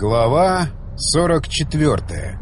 Глава 44.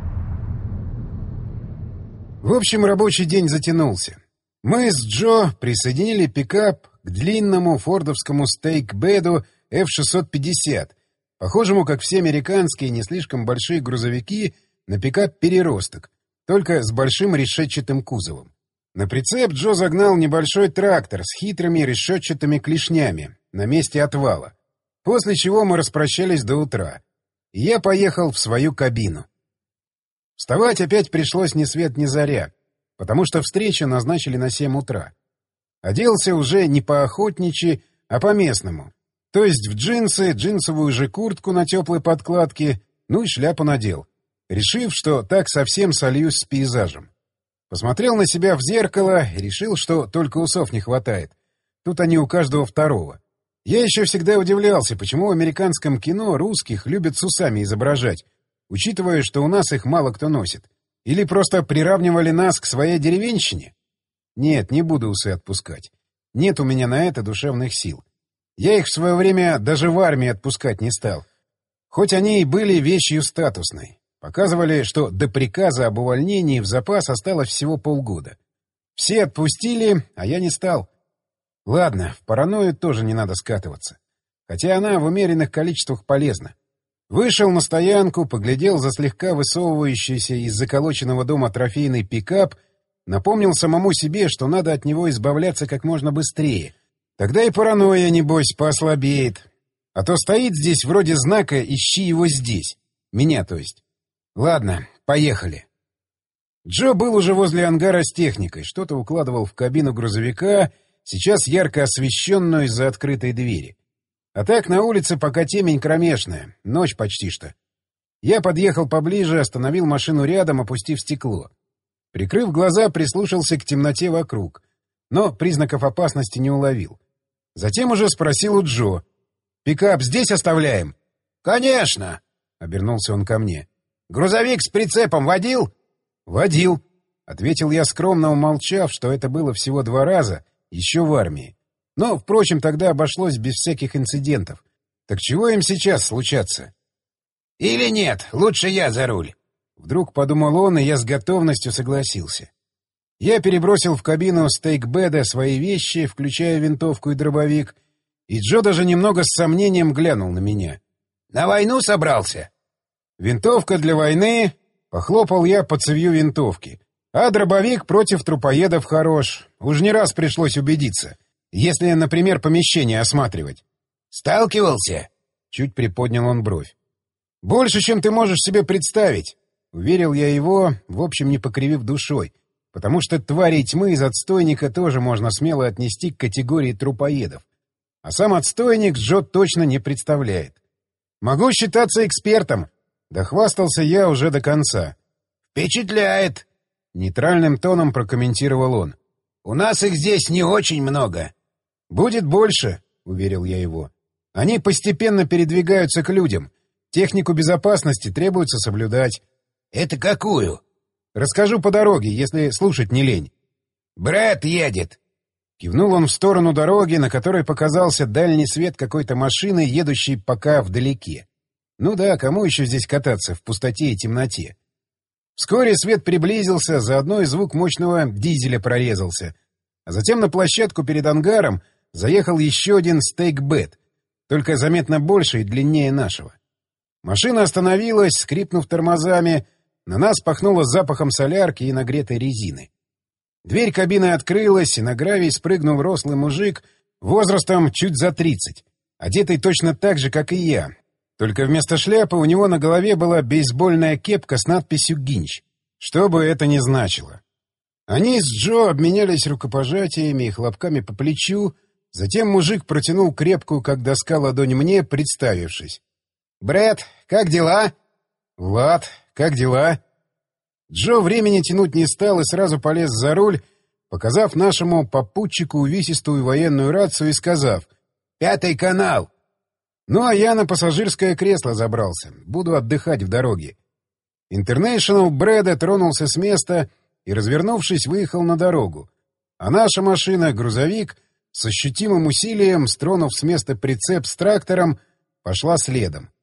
В общем, рабочий день затянулся. Мы с Джо присоединили пикап к длинному фордовскому стейкбеду F650, похожему, как все американские не слишком большие грузовики, на пикап-переросток, только с большим решетчатым кузовом. На прицеп Джо загнал небольшой трактор с хитрыми решетчатыми клешнями на месте отвала, после чего мы распрощались до утра, и я поехал в свою кабину. Вставать опять пришлось ни свет ни заря, потому что встречу назначили на 7 утра. Оделся уже не по-охотничьи, а по-местному, то есть в джинсы, джинсовую же куртку на теплой подкладке, ну и шляпу надел, решив, что так совсем сольюсь с пейзажем. Посмотрел на себя в зеркало и решил, что только усов не хватает. Тут они у каждого второго. Я еще всегда удивлялся, почему в американском кино русских любят с усами изображать, учитывая, что у нас их мало кто носит. Или просто приравнивали нас к своей деревенщине? Нет, не буду усы отпускать. Нет у меня на это душевных сил. Я их в свое время даже в армии отпускать не стал. Хоть они и были вещью статусной. Показывали, что до приказа об увольнении в запас осталось всего полгода. Все отпустили, а я не стал. Ладно, в паранойю тоже не надо скатываться. Хотя она в умеренных количествах полезна. Вышел на стоянку, поглядел за слегка высовывающийся из заколоченного дома трофейный пикап, напомнил самому себе, что надо от него избавляться как можно быстрее. Тогда и паранойя, небось, поослабеет. А то стоит здесь вроде знака «Ищи его здесь». Меня, то есть. Ладно, поехали. Джо был уже возле ангара с техникой, что-то укладывал в кабину грузовика, сейчас ярко освещенную из-за открытой двери. А так на улице пока темень кромешная, ночь почти что. Я подъехал поближе, остановил машину рядом, опустив стекло. Прикрыв глаза, прислушался к темноте вокруг, но признаков опасности не уловил. Затем уже спросил у Джо: «Пикап здесь оставляем?» «Конечно!» — обернулся он ко мне. «Грузовик с прицепом водил?» «Водил», — ответил я, скромно умолчав, что это было всего 2 раза, еще в армии. Но, впрочем, тогда обошлось без всяких инцидентов. Так чего им сейчас случаться? «Или нет, лучше я за руль», — вдруг подумал он, и я с готовностью согласился. Я перебросил в кабину стейкбеда свои вещи, включая винтовку и дробовик, и Джо даже немного с сомнением глянул на меня. «На войну собрался?» «Винтовка для войны», — похлопал я по цевью винтовки. «А дробовик против трупоедов хорош. Уж не раз пришлось убедиться, если, например, помещение осматривать». «Сталкивался?» — чуть приподнял он бровь. «Больше, чем ты можешь себе представить», — уверил я его, в общем, не покривив душой, потому что тварей тьмы из отстойника тоже можно смело отнести к категории трупоедов. А сам отстойник Джо точно не представляет. «Могу считаться экспертом», — дохвастался я уже до конца. «Впечатляет», — нейтральным тоном прокомментировал он. «У нас их здесь не очень много». «Будет больше», — уверил я его. «Они постепенно передвигаются к людям. Технику безопасности требуется соблюдать». «Это какую?» «Расскажу по дороге, если слушать не лень». «Брэд едет». Кивнул он в сторону дороги, на которой показался дальний свет какой-то машины, едущей пока вдалеке. Ну да, кому еще здесь кататься в пустоте и темноте? Вскоре свет приблизился, заодно и звук мощного дизеля прорезался. А затем на площадку перед ангаром заехал еще один стейкбед, только заметно больше и длиннее нашего. Машина остановилась, скрипнув тормозами, на нас пахнуло запахом солярки и нагретой резины. Дверь кабины открылась, и на гравий спрыгнул рослый мужик возрастом чуть за 30, одетый точно так же, как и я. Только вместо шляпы у него на голове была бейсбольная кепка с надписью «Гинч», что бы это ни значило. Они с Джо обменялись рукопожатиями и хлопками по плечу, затем мужик протянул крепкую, как доска, ладонь мне, представившись. «Брэд, как дела?» «Влад, как дела?» Джо времени тянуть не стал и сразу полез за руль, показав нашему попутчику увесистую военную рацию и сказав: «5-й канал». Ну, а я на пассажирское кресло забрался. Буду отдыхать в дороге. Интернешнл Брэда тронулся с места и, развернувшись, выехал на дорогу. А наша машина, грузовик, с ощутимым усилием, стронув с места прицеп с трактором, пошла следом.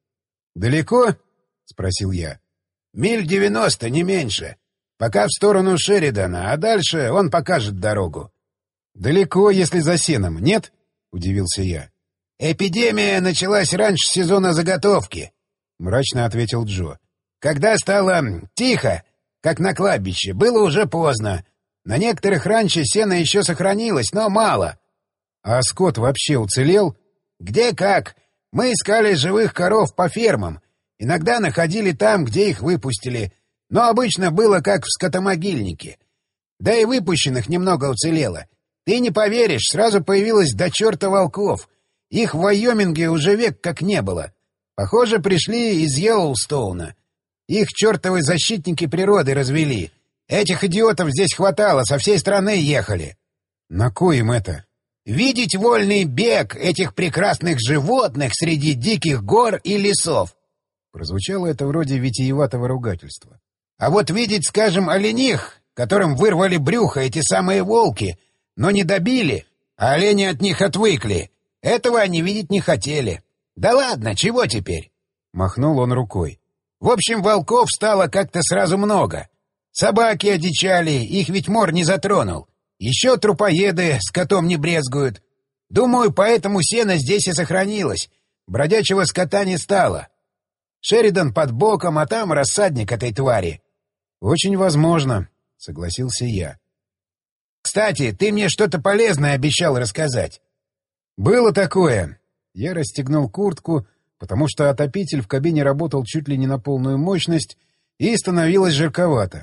«Далеко?» — спросил я. «Миль 90, не меньше. Пока в сторону Шеридана, а дальше он покажет дорогу». «Далеко, если за сеном, нет?» — удивился я. «Эпидемия началась раньше сезона заготовки», — мрачно ответил Джо. «Когда стало тихо, как на кладбище, было уже поздно. На некоторых раньше сено еще сохранилось, но мало». «А скот вообще уцелел?» «Где как. Мы искали живых коров по фермам. Иногда находили там, где их выпустили. Но обычно было как в скотомогильнике. Да и выпущенных немного уцелело. Ты не поверишь, сразу появилось до черта волков. Их в Вайоминге уже век как не было. Похоже, пришли из Йеллоустоуна. Их чертовы защитники природы развели. Этих идиотов здесь хватало, со всей страны ехали». «На кой им это?» «Видеть вольный бег этих прекрасных животных среди диких гор и лесов». Прозвучало это вроде витиеватого ругательства. «А вот видеть, скажем, олених, которым вырвали брюхо эти самые волки, но не добили, а олени от них отвыкли, этого они видеть не хотели. Да ладно, чего теперь?» Махнул он рукой. «В общем, волков стало как-то сразу много. Собаки одичали, их ведь мор не затронул. Еще трупоеды с котом не брезгуют. Думаю, поэтому сено здесь и сохранилось. Бродячего скота не стало. Шеридан под боком, а там рассадник этой твари». «Очень возможно», — согласился я. «Кстати, ты мне что-то полезное обещал рассказать». «Было такое». Я расстегнул куртку, потому что отопитель в кабине работал чуть ли не на полную мощность, и становилось жарковато.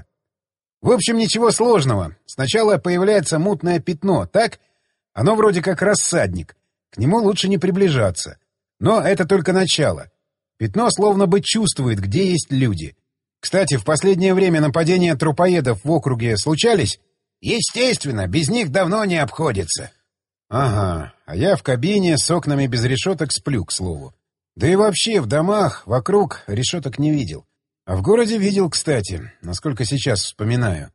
В общем, ничего сложного. Сначала появляется мутное пятно, так? Оно вроде как рассадник. К нему лучше не приближаться. Но это только начало. Пятно словно бы чувствует, где есть люди. Кстати, в последнее время нападения трупоедов в округе случались? Естественно, без них давно не обходится. Ага, а я в кабине с окнами без решеток сплю, к слову. Да и вообще в домах вокруг решеток не видел. А в городе видел, кстати, насколько сейчас вспоминаю.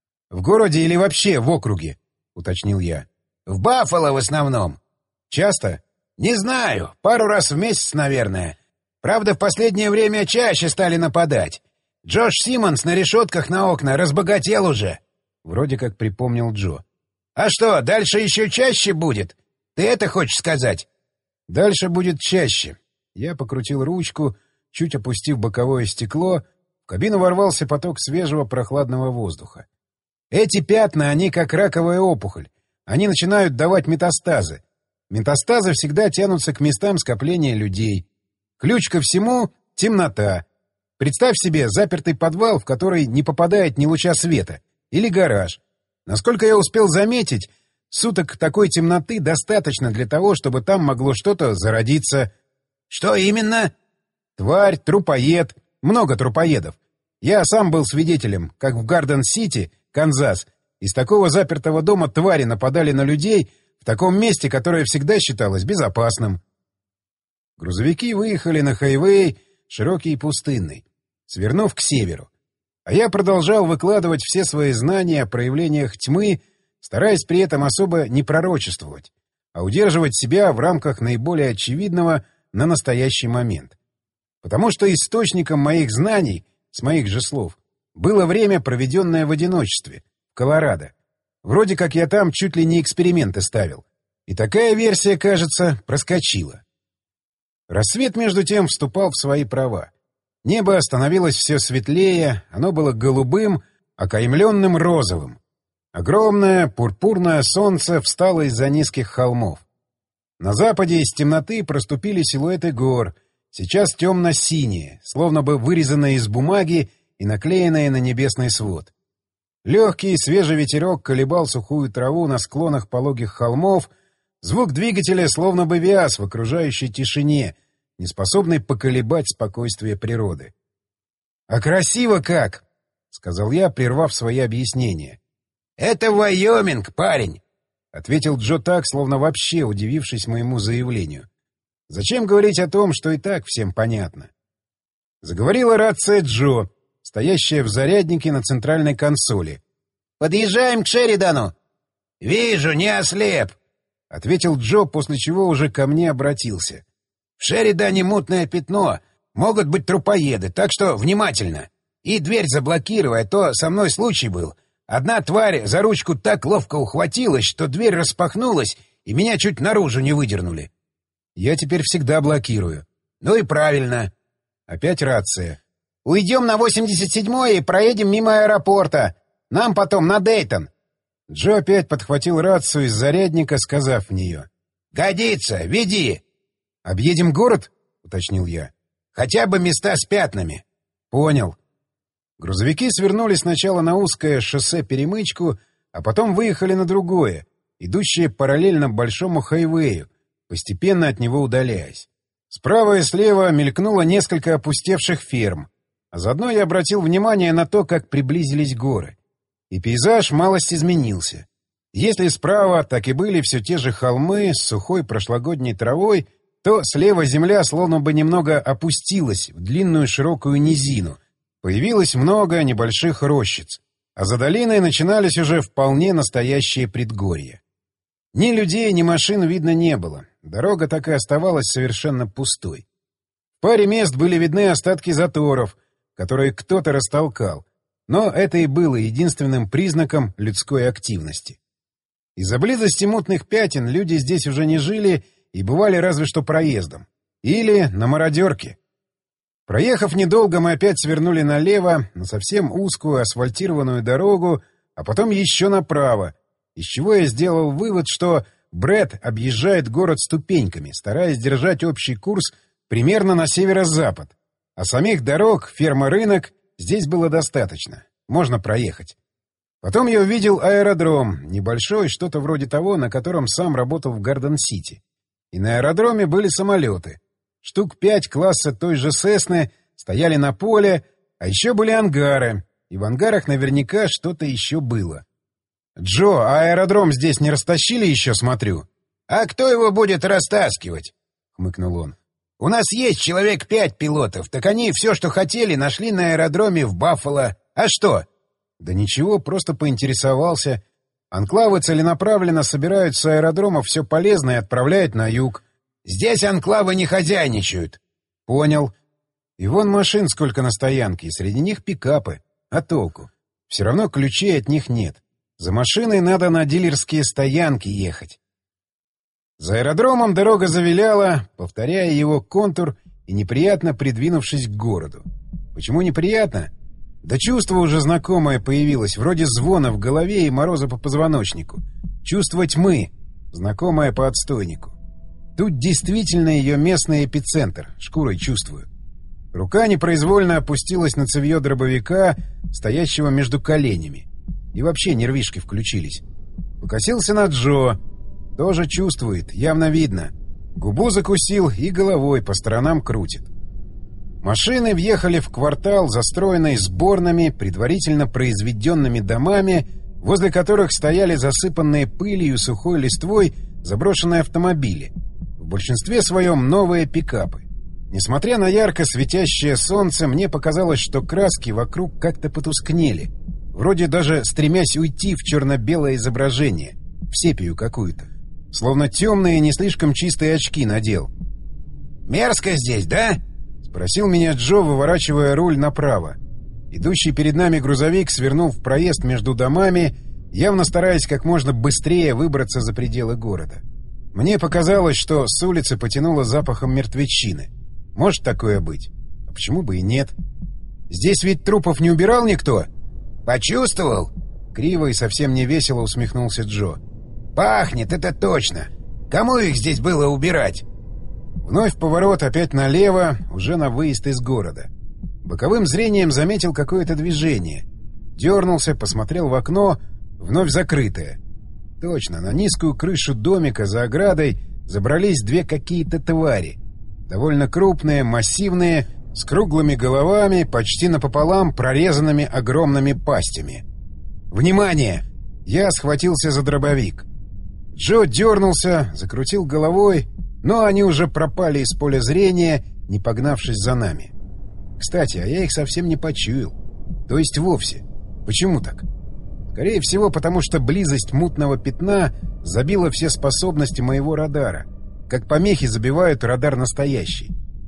В городе или вообще в округе, уточнил я. В Баффало в основном. Часто? Не знаю, пару раз в месяц, наверное. Правда, в последнее время чаще стали нападать. Джош Симмонс на решетках на окна разбогател уже. Вроде как припомнил Джо. А что, дальше еще чаще будет? Ты это хочешь сказать? Дальше будет чаще. Я покрутил ручку, чуть опустив боковое стекло, в кабину ворвался поток свежего прохладного воздуха. Эти пятна, они как раковая опухоль. Они начинают давать метастазы. Метастазы всегда тянутся к местам скопления людей. Ключ ко всему — темнота. Представь себе запертый подвал, в который не попадает ни луча света. Или гараж. Насколько я успел заметить, суток такой темноты достаточно для того, чтобы там могло что-то зародиться. Что именно? Тварь, трупоед, много трупоедов. Я сам был свидетелем, как в Гарден-Сити, Канзас, из такого запертого дома твари нападали на людей в таком месте, которое всегда считалось безопасным. Грузовики выехали на хайвей, широкий и пустынный, свернув к северу. А я продолжал выкладывать все свои знания о проявлениях тьмы, стараясь при этом особо не пророчествовать, а удерживать себя в рамках наиболее очевидного на настоящий момент. Потому что источником моих знаний, с моих же слов, было время, проведенное в одиночестве, в Колорадо. Вроде как я там чуть ли не эксперименты ставил. И такая версия, кажется, проскочила. Рассвет, между тем, вступал в свои права. Небо становилось все светлее, оно было голубым, окаймленным розовым. Огромное пурпурное солнце встало из-за низких холмов. На западе из темноты проступили силуэты гор, сейчас темно-синие, словно бы вырезанные из бумаги и наклеенные на небесный свод. Легкий свежий ветерок колебал сухую траву на склонах пологих холмов, звук двигателя словно бы вяз в окружающей тишине, не способный поколебать спокойствие природы. «А красиво как!» — сказал я, прервав свои объяснения. «Это Вайоминг, парень!» — ответил Джо так, словно вообще удивившись моему заявлению. Зачем говорить о том, что и так всем понятно? Заговорила рация Джо, стоящая в заряднике на центральной консоли. «Подъезжаем к Шеридану!» «Вижу, не ослеп!» — ответил Джо, после чего уже ко мне обратился. «В Шеридане мутное пятно. Могут быть трупоеды, так что внимательно. И дверь заблокируй, а то со мной случай был. Одна тварь за ручку так ловко ухватилась, что дверь распахнулась, и меня чуть наружу не выдернули. Я теперь всегда блокирую. Ну и правильно. Опять рация. Уйдем на 87-й и проедем мимо аэропорта. Нам потом на Дейтон. Джо опять подхватил рацию из зарядника, сказав в нее. «Годится, веди!» «Объедем город?» — уточнил я. «Хотя бы места с пятнами». «Понял». Грузовики свернули сначала на узкое шоссе-перемычку, а потом выехали на другое, идущее параллельно большому хайвею, постепенно от него удаляясь. Справа и слева мелькнуло несколько опустевших ферм, а заодно я обратил внимание на то, как приблизились горы. И пейзаж малость изменился. Если справа так и были все те же холмы с сухой прошлогодней травой, то слева земля словно бы немного опустилась в длинную широкую низину. Появилось много небольших рощиц, а за долиной начинались уже вполне настоящие предгорья. Ни людей, ни машин видно не было. Дорога так и оставалась совершенно пустой. В паре мест были видны остатки заторов, которые кто-то растолкал, но это и было единственным признаком людской активности. Из-за близости мутных пятен люди здесь уже не жили и бывали разве что проездом. Или на мародерке. Проехав недолго, мы опять свернули налево, на совсем узкую асфальтированную дорогу, а потом еще направо, из чего я сделал вывод, что Брэд объезжает город ступеньками, стараясь держать общий курс примерно на северо-запад. А самих дорог, ферма-рынок, здесь было достаточно. Можно проехать. Потом я увидел аэродром, небольшой, что-то вроде того, на котором сам работал в Гарден-Сити. И на аэродроме были самолеты. Штук 5 класса той же «Сесны» стояли на поле, а еще были ангары, и в ангарах наверняка что-то еще было. «Джо, а аэродром здесь не растащили еще, смотрю?» «А кто его будет растаскивать?» — хмыкнул он. «У нас есть человек 5 пилотов, так они все, что хотели, нашли на аэродроме в Баффало. А что?» «Да ничего, просто поинтересовался. Анклавы целенаправленно собирают с аэродрома все полезное и отправляют на юг». «Здесь анклавы не хозяйничают». «Понял. И вон машин сколько на стоянке, и среди них пикапы. А толку? Все равно ключей от них нет. За машиной надо на дилерские стоянки ехать». За аэродромом дорога завиляла, повторяя его контур и неприятно придвинувшись к городу. Почему неприятно? Да чувство уже знакомое появилось, вроде звона в голове и мороза по позвоночнику. Чувство тьмы, знакомое по отстойнику. Тут действительно ее местный эпицентр, шкурой чувствую. Рука непроизвольно опустилась на цевьё дробовика, стоящего между коленями. И вообще нервишки включились. Покосился на Джо. Тоже чувствует, явно видно. Губу закусил и головой по сторонам крутит. Машины въехали в квартал, застроенный сборными, предварительно произведенными домами, возле которых стояли засыпанные пылью и сухой листвой заброшенные автомобили. В большинстве своем новые пикапы. Несмотря на ярко светящее солнце, мне показалось, что краски вокруг как-то потускнели. Вроде даже стремясь уйти в черно-белое изображение, в сепию какую-то. Словно темные, не слишком чистые очки надел. «Мерзко здесь, да?» — спросил меня Джо, выворачивая руль направо. Идущий перед нами грузовик свернул в проезд между домами, явно стараясь как можно быстрее выбраться за пределы города. Мне показалось, что с улицы потянуло запахом мертвечины. Может такое быть? А почему бы и нет? Здесь ведь трупов не убирал никто? «Почувствовал?» — криво и совсем невесело усмехнулся Джо. «Пахнет, это точно. Кому их здесь было убирать?» Вновь поворот, опять налево, уже на выезд из города. Боковым зрением заметил какое-то движение. Дернулся, посмотрел в окно, вновь закрытое. Точно, на низкую крышу домика за оградой забрались две какие-то твари. Довольно крупные, массивные, с круглыми головами, почти напополам прорезанными огромными пастями. «Внимание!» Я схватился за дробовик. Джо дернулся, закрутил головой, но они уже пропали из поля зрения, не погнавшись за нами. Кстати, а я их совсем не почуял. То есть вовсе. Почему так? Скорее всего, потому что близость мутного пятна забила все способности моего радара, как помехи забивают радар настоящий.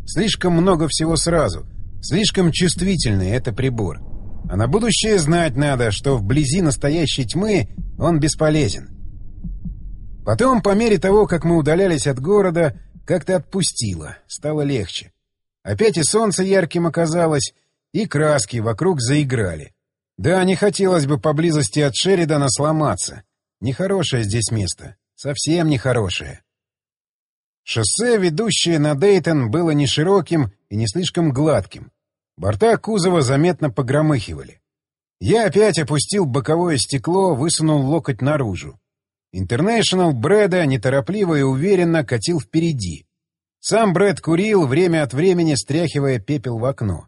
Слишком много всего сразу. Слишком чувствительный это прибор. А на будущее знать надо, что вблизи настоящей тьмы он бесполезен. Потом, по мере того, как мы удалялись от города, как-то отпустило, стало легче. Опять и солнце ярким оказалось, и краски вокруг заиграли. Да, не хотелось бы поблизости от Шеридана сломаться. Нехорошее здесь место. Совсем нехорошее. Шоссе, ведущее на Дейтон, было не широким и не слишком гладким. Борта кузова заметно погромыхивали. Я опять опустил боковое стекло, высунул локоть наружу. Интернешнл Брэда неторопливо и уверенно катил впереди. Сам Брэд курил, время от времени стряхивая пепел в окно.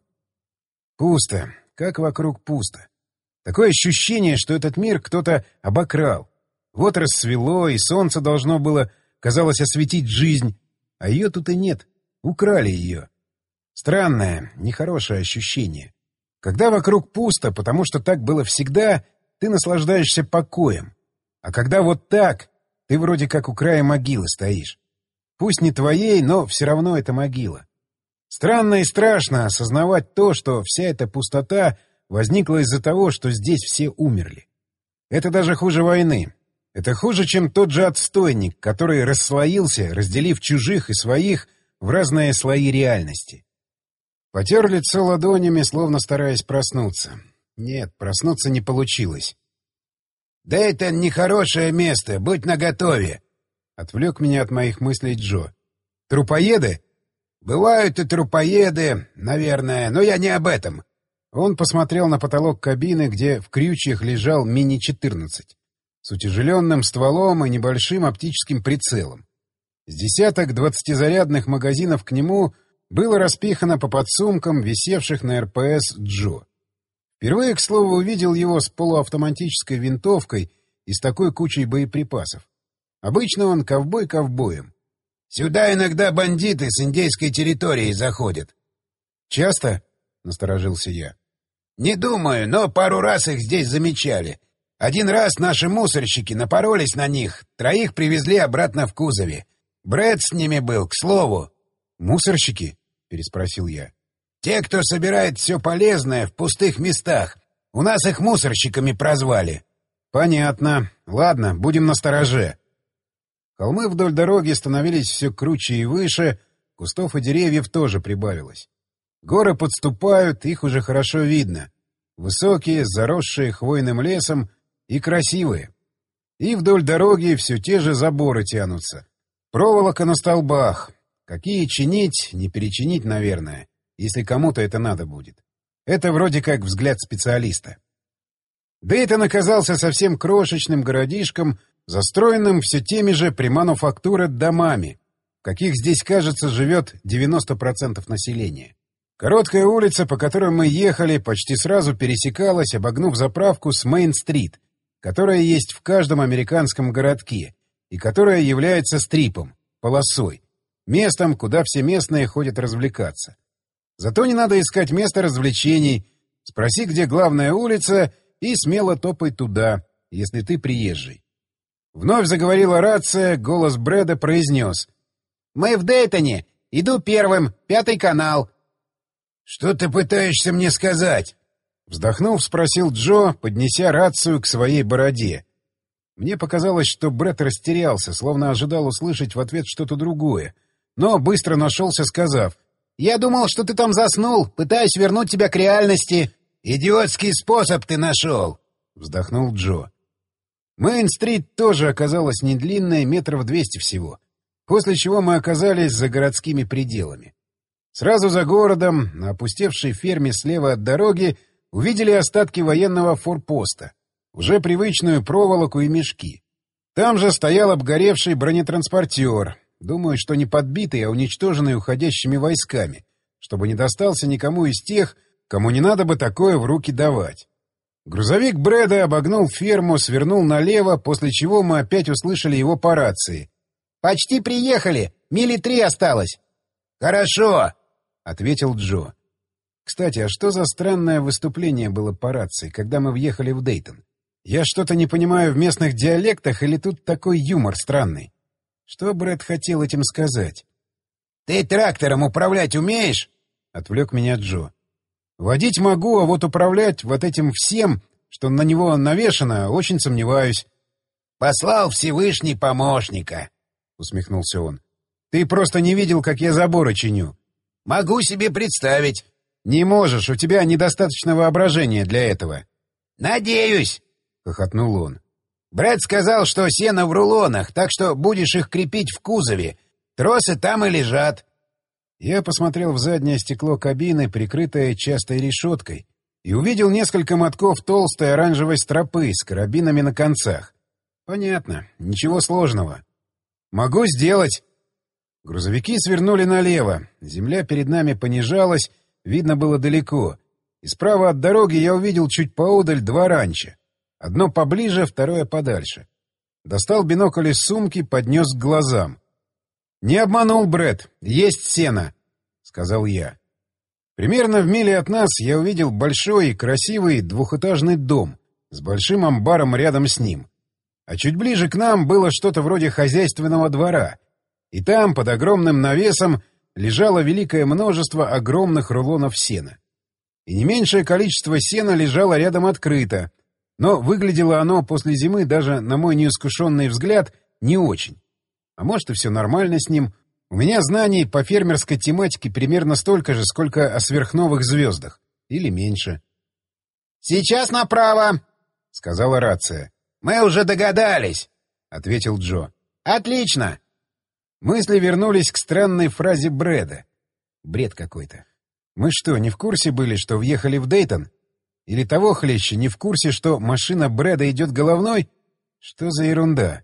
Пусто. Как вокруг пусто. Такое ощущение, что этот мир кто-то обокрал. Вот рассвело, и солнце должно было, казалось, осветить жизнь, а ее тут и нет. Украли ее. Странное, нехорошее ощущение. Когда вокруг пусто, потому что так было всегда, ты наслаждаешься покоем. А когда вот так, ты вроде как у края могилы стоишь. Пусть не твоей, но все равно это могила. Странно и страшно осознавать то, что вся эта пустота возникла из-за того, что здесь все умерли. Это даже хуже войны. Это хуже, чем тот же отстойник, который расслоился, разделив чужих и своих в разные слои реальности. Потер лицо ладонями, словно стараясь проснуться. Нет, проснуться не получилось. «Да это нехорошее место, будь наготове!» — отвлек меня от моих мыслей Джо. «Трупоеды?» «Бывают и трупоеды, наверное, но я не об этом». Он посмотрел на потолок кабины, где в крючьях лежал Мини-14 с утяжеленным стволом и небольшим оптическим прицелом. С десяток 20-зарядных магазинов к нему было распихано по подсумкам, висевших на РПС Джо. Впервые, к слову, увидел его с полуавтоматической винтовкой и с такой кучей боеприпасов. Обычно он ковбой ковбоем. «Сюда иногда бандиты с индейской территории заходят». «Часто?» — насторожился я. «Не думаю, но пару раз их здесь замечали. Один раз наши мусорщики напоролись на них, 3 привезли обратно в кузове. Брэд с ними был, к слову». «Мусорщики?» — переспросил я. «Те, кто собирает все полезное в пустых местах. У нас их мусорщиками прозвали». «Понятно. Ладно, будем настороже». Холмы вдоль дороги становились все круче и выше, кустов и деревьев тоже прибавилось. Горы подступают, их уже хорошо видно. Высокие, заросшие хвойным лесом и красивые. И вдоль дороги все те же заборы тянутся. Проволока на столбах. Какие чинить, не перечинить, наверное, если кому-то это надо будет. Это вроде как взгляд специалиста. Дейтон оказался совсем крошечным городишком, застроенным все теми же примануфактуры домами, в каких здесь, кажется, живет 90% населения. Короткая улица, по которой мы ехали, почти сразу пересекалась, обогнув заправку с Мейн-стрит, которая есть в каждом американском городке и которая является стрипом, полосой, местом, куда все местные ходят развлекаться. Зато не надо искать место развлечений, спроси, где главная улица, и смело топай туда, если ты приезжий. Вновь заговорила рация, голос Брэда произнес: «Мы в Дейтоне! Иду первым, 5-й канал!» «Что ты пытаешься мне сказать?» Вздохнув, спросил Джо, поднеся рацию к своей бороде. Мне показалось, что Брэд растерялся, словно ожидал услышать в ответ что-то другое, но быстро нашелся, сказав: «Я думал, что ты там заснул, пытаюсь вернуть тебя к реальности». «Идиотский способ ты нашел!» — вздохнул Джо. Мейн-стрит тоже оказалась не длинная, 200 метров всего, после чего мы оказались за городскими пределами. Сразу за городом, на опустевшей ферме слева от дороги, увидели остатки военного форпоста, уже привычную проволоку и мешки. Там же стоял обгоревший бронетранспортер, думаю, что не подбитый, а уничтоженный уходящими войсками, чтобы не достался никому из тех, кому не надо бы такое в руки давать. Грузовик Брэда обогнул ферму, свернул налево, после чего мы опять услышали его по рации. «Почти приехали! 3 мили осталось!» «Хорошо!» — ответил Джо. Кстати, а что за странное выступление было по рации, когда мы въехали в Дейтон? Я что-то не понимаю в местных диалектах или тут такой юмор странный? Что Брэд хотел этим сказать? Ты трактором управлять умеешь? — отвлек меня Джо. — Водить могу, а вот управлять вот этим всем, что на него навешано, очень сомневаюсь. — Послал Всевышний помощника, — усмехнулся он. — Ты просто не видел, как я заборы чиню. — Могу себе представить. — Не можешь, у тебя недостаточно воображения для этого. — Надеюсь, — хохотнул он. — Брат сказал, что сено в рулонах, так что будешь их крепить в кузове. Тросы там и лежат. Я посмотрел в заднее стекло кабины, прикрытое частой решеткой, и увидел несколько мотков толстой оранжевой стропы с карабинами на концах. Понятно, ничего сложного. Могу сделать. Грузовики свернули налево, земля перед нами понижалась, видно было далеко, и справа от дороги я увидел чуть поодаль два ранчо. Одно поближе, второе подальше. Достал бинокль из сумки, поднес к глазам. «Не обманул, Брэд, есть сено», — сказал я. Примерно в миле от нас я увидел большой и красивый двухэтажный дом с большим амбаром рядом с ним. А чуть ближе к нам было что-то вроде хозяйственного двора, и там, под огромным навесом, лежало великое множество огромных рулонов сена. И не меньшее количество сена лежало рядом открыто, но выглядело оно после зимы даже, на мой неискушенный взгляд, не очень. А может, и все нормально с ним. У меня знаний по фермерской тематике примерно столько же, сколько о сверхновых звездах. Или меньше. — Сейчас направо, — сказала рация. — Мы уже догадались, — ответил Джо. — Отлично. Мысли вернулись к странной фразе Брэда. Бред какой-то. Мы что, не в курсе были, что въехали в Дейтон? Или того хлеще, не в курсе, что машина Брэда идет головной? Что за ерунда?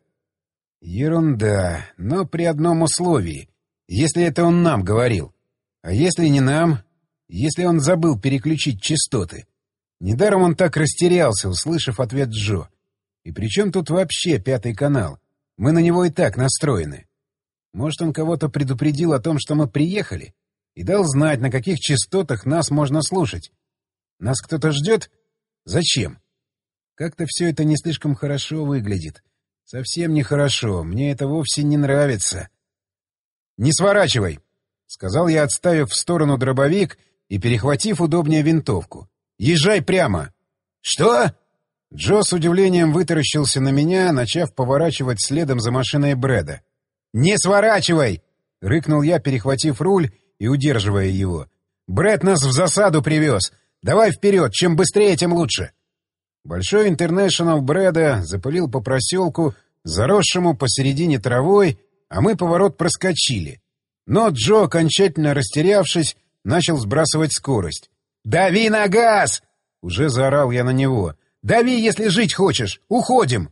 Ерунда, но при одном условии. Если это он нам говорил. А если не нам? Если он забыл переключить частоты? Недаром он так растерялся, услышав ответ Джо. И при чем тут вообще 5-й канал? Мы на него и так настроены. Может, он кого-то предупредил о том, что мы приехали? И дал знать, на каких частотах нас можно слушать? Нас кто-то ждет? Зачем? Как-то все это не слишком хорошо выглядит. Совсем нехорошо. Мне это вовсе не нравится. «Не сворачивай!» — сказал я, отставив в сторону дробовик и перехватив удобнее винтовку. «Езжай прямо!» «Что?» Джо с удивлением вытаращился на меня, начав поворачивать следом за машиной Брэда. «Не сворачивай!» — рыкнул я, перехватив руль и удерживая его. «Брэд нас в засаду привез! Давай вперед! Чем быстрее, тем лучше!» Большой Интернешнл Брэда запылил по проселку, заросшему посередине травой, а мы поворот проскочили. Но Джо, окончательно растерявшись, начал сбрасывать скорость. «Дави на газ!» — уже заорал я на него. «Дави, если жить хочешь! Уходим!»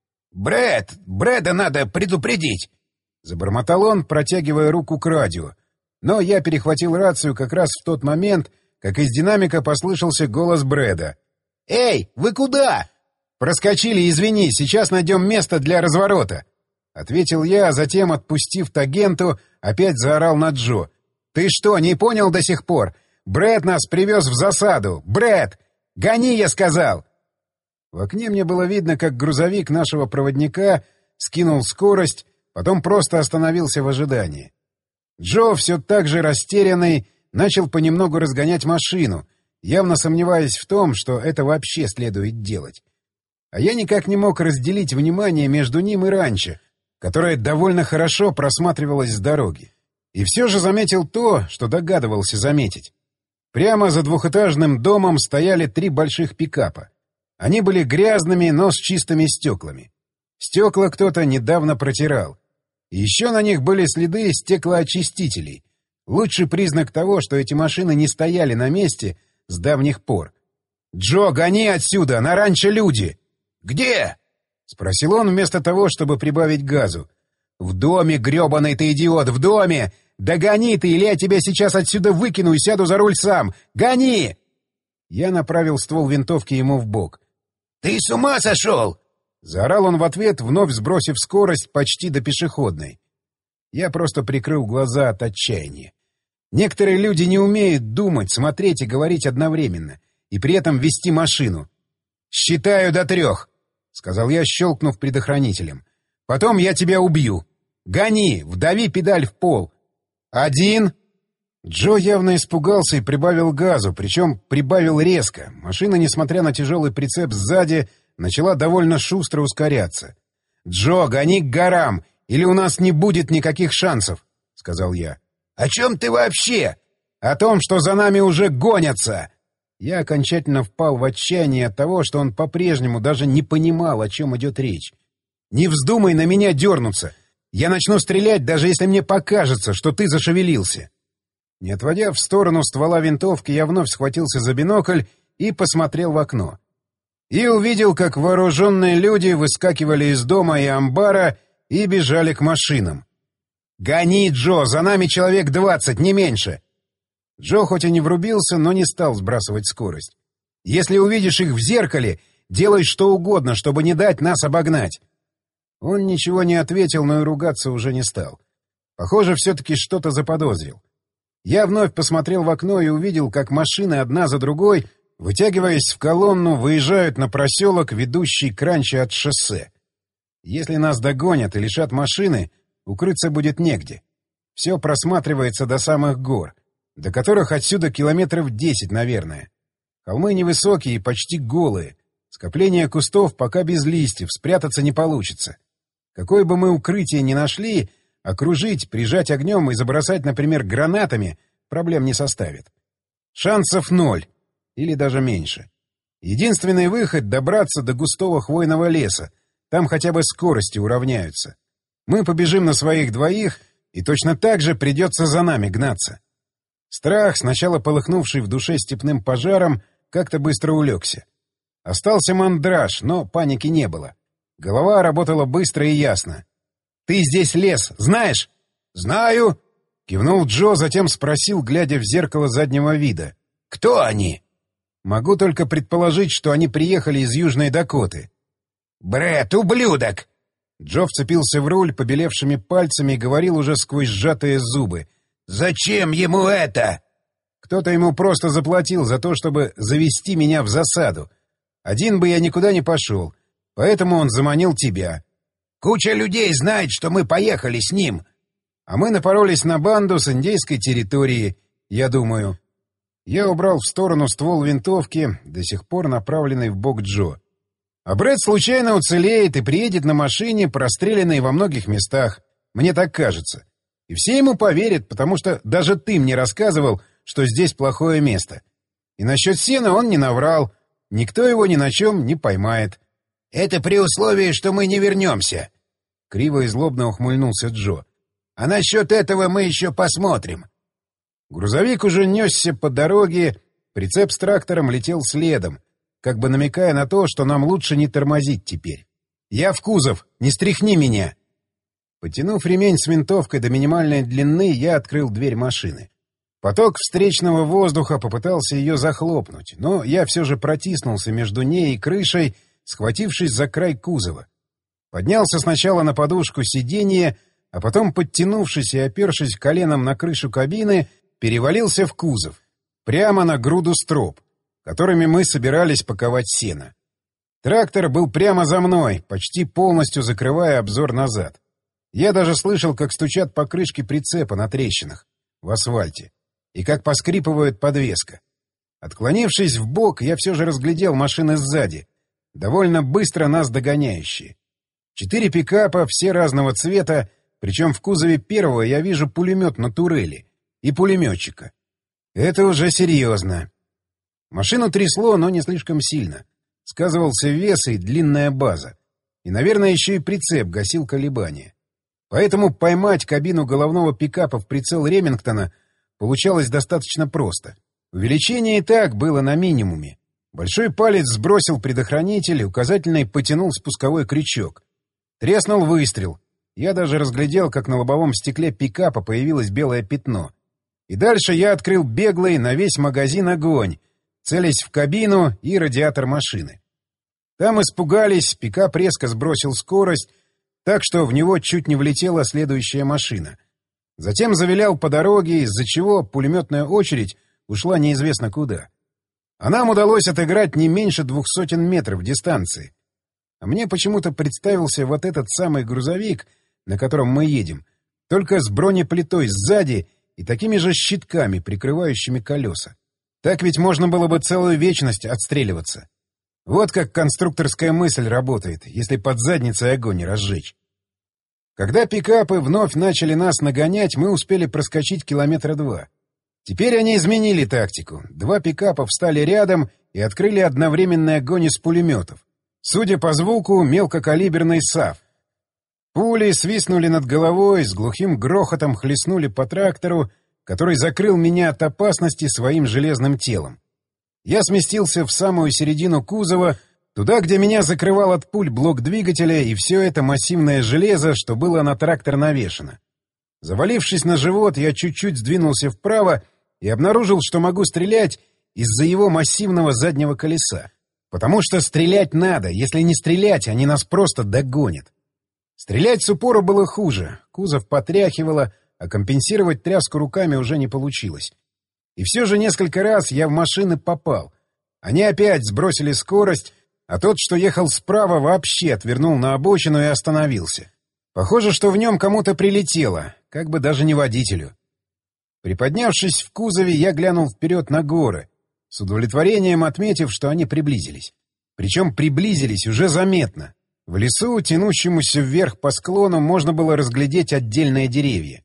Брэда надо предупредить!» — забормотал он, протягивая руку к радио. Но я перехватил рацию как раз в тот момент, как из динамика послышался голос Брэда. «Эй, вы куда?» «Проскочили, извини, сейчас найдем место для разворота», — ответил я, а затем, отпустив тагенту, опять заорал на Джо. «Ты что, не понял до сих пор? Брэд нас привез в засаду! Брэд! Гони, я сказал!» В окне мне было видно, как грузовик нашего проводника скинул скорость, потом просто остановился в ожидании. Джо, все так же растерянный, начал понемногу разгонять машину, явно сомневаясь в том, что это вообще следует делать. А я никак не мог разделить внимание между ним и ранчо, которое довольно хорошо просматривалось с дороги. И все же заметил то, что догадывался заметить. Прямо за двухэтажным домом стояли 3 больших пикапа. Они были грязными, но с чистыми стеклами. Стекла кто-то недавно протирал. И еще на них были следы стеклоочистителей. Лучший признак того, что эти машины не стояли на месте с давних пор. «Джо, гони отсюда! На ранчо люди!» «Где?» — спросил он вместо того, чтобы прибавить газу. «В доме, гребаный ты идиот, в доме! Да гони ты, или я тебя сейчас отсюда выкину и сяду за руль сам! Гони!» Я направил ствол винтовки ему в бок. «Ты с ума сошел?» — заорал он в ответ, вновь сбросив скорость почти до пешеходной. Я просто прикрыл глаза от отчаяния. Некоторые люди не умеют думать, смотреть и говорить одновременно, и при этом вести машину. «Считаю до 3», — сказал я, щелкнув предохранителем. «Потом я тебя убью. Гони, вдави педаль в пол». «Один!» Джо явно испугался и прибавил газу, причем прибавил резко. Машина, несмотря на тяжелый прицеп сзади, начала довольно шустро ускоряться. «Джо, гони к горам, или у нас не будет никаких шансов», — сказал я. «О чем ты вообще?» «О том, что за нами уже гонятся!» Я окончательно впал в отчаяние от того, что он по-прежнему даже не понимал, о чем идет речь. «Не вздумай на меня дернуться! Я начну стрелять, даже если мне покажется, что ты зашевелился!» Не отводя в сторону ствола винтовки, я вновь схватился за бинокль и посмотрел в окно. И увидел, как вооруженные люди выскакивали из дома и амбара и бежали к машинам. «Гони, Джо! За нами человек 20, не меньше!» Джо хоть и не врубился, но не стал сбрасывать скорость. «Если увидишь их в зеркале, делай что угодно, чтобы не дать нас обогнать!» Он ничего не ответил, но и ругаться уже не стал. Похоже, все-таки что-то заподозрил. Я вновь посмотрел в окно и увидел, как машины одна за другой, вытягиваясь в колонну, выезжают на проселок, ведущий к ранчо от шоссе. Если нас догонят и лишат машины, укрыться будет негде. Все просматривается до самых гор, до которых отсюда километров 10, наверное. Холмы невысокие и почти голые. Скопление кустов пока без листьев, спрятаться не получится. Какое бы мы укрытие ни нашли, окружить, прижать огнем и забросать, например, гранатами, проблем не составит. Шансов 0, или даже меньше. Единственный выход — добраться до густого хвойного леса, там хотя бы скорости уравняются. Мы побежим на своих двоих, и точно так же придется за нами гнаться. Страх, сначала полыхнувший в душе степным пожаром, как-то быстро улегся. Остался мандраж, но паники не было. Голова работала быстро и ясно. «Ты здесь лес, знаешь?» «Знаю», — кивнул Джо, затем спросил, глядя в зеркало заднего вида. «Кто они?» «Могу только предположить, что они приехали из Южной Дакоты». «Брэд, ублюдок!» Джо вцепился в руль побелевшими пальцами и говорил уже сквозь сжатые зубы. «Зачем ему это?» «Кто-то ему просто заплатил за то, чтобы завести меня в засаду. Один бы я никуда не пошел, поэтому он заманил тебя». «Куча людей знает, что мы поехали с ним». «А мы напоролись на банду с индейской территории, я думаю». Я убрал в сторону ствол винтовки, до сих пор направленный в бок Джо. А Брэд случайно уцелеет и приедет на машине, простреленной во многих местах. Мне так кажется. И все ему поверят, потому что даже ты мне рассказывал, что здесь плохое место. И насчет сена он не наврал. Никто его ни на чем не поймает. «Это при условии, что мы не вернемся», — криво и злобно ухмыльнулся Джо. «А насчет этого мы еще посмотрим». Грузовик уже несся по дороге, прицеп с трактором летел следом, как бы намекая на то, что нам лучше не тормозить теперь. «Я в кузов! Не стряхни меня!» Потянув ремень с винтовкой до минимальной длины, я открыл дверь машины. Поток встречного воздуха попытался ее захлопнуть, но я все же протиснулся между ней и крышей, схватившись за край кузова. Поднялся сначала на подушку сиденья, а потом, подтянувшись и опершись коленом на крышу кабины, перевалился в кузов, прямо на груду строп, которыми мы собирались паковать сено. Трактор был прямо за мной, почти полностью закрывая обзор назад. Я даже слышал, как стучат покрышки прицепа на трещинах в асфальте и как поскрипывает подвеска. Отклонившись вбок, я все же разглядел машины сзади, довольно быстро нас догоняющие. 4 пикапа, все разного цвета, причем в кузове первого я вижу пулемет на турели и пулеметчика. Это уже серьезно. Машину трясло, но не слишком сильно. Сказывался вес и длинная база. И, наверное, еще и прицеп гасил колебания. Поэтому поймать кабину головного пикапа в прицел Ремингтона получалось достаточно просто. Увеличение и так было на минимуме. Большой палец сбросил предохранитель, указательный потянул спусковой крючок. Треснул выстрел. Я даже разглядел, как на лобовом стекле пикапа появилось белое пятно. И дальше я открыл беглый на весь магазин огонь, целясь в кабину и радиатор машины. Там испугались, пикап резко сбросил скорость, так что в него чуть не влетела следующая машина. Затем завилял по дороге, из-за чего пулеметная очередь ушла неизвестно куда. А нам удалось отыграть не меньше 200 метров дистанции. А мне почему-то представился вот этот самый грузовик, на котором мы едем, только с бронеплитой сзади и такими же щитками, прикрывающими колеса. Так ведь можно было бы целую вечность отстреливаться. Вот как конструкторская мысль работает, если под задницей огонь не разжечь. Когда пикапы вновь начали нас нагонять, мы успели проскочить 2 километра. Теперь они изменили тактику. 2 пикапа встали рядом и открыли одновременный огонь из пулеметов. Судя по звуку, мелкокалиберный САВ. Пули свистнули над головой, с глухим грохотом хлестнули по трактору, который закрыл меня от опасности своим железным телом. Я сместился в самую середину кузова, туда, где меня закрывал от пуль блок двигателя и все это массивное железо, что было на трактор навешано. Завалившись на живот, я чуть-чуть сдвинулся вправо и обнаружил, что могу стрелять из-за его массивного заднего колеса. Потому что стрелять надо, если не стрелять, они нас просто догонят. Стрелять с упора было хуже, кузов потряхивало, а компенсировать тряску руками уже не получилось. И все же несколько раз я в машины попал. Они опять сбросили скорость, а тот, что ехал справа, вообще отвернул на обочину и остановился. Похоже, что в нем кому-то прилетело, как бы даже не водителю. Приподнявшись в кузове, я глянул вперед на горы, с удовлетворением отметив, что они приблизились. Причем приблизились уже заметно. В лесу, тянущемуся вверх по склону, можно было разглядеть отдельные деревья.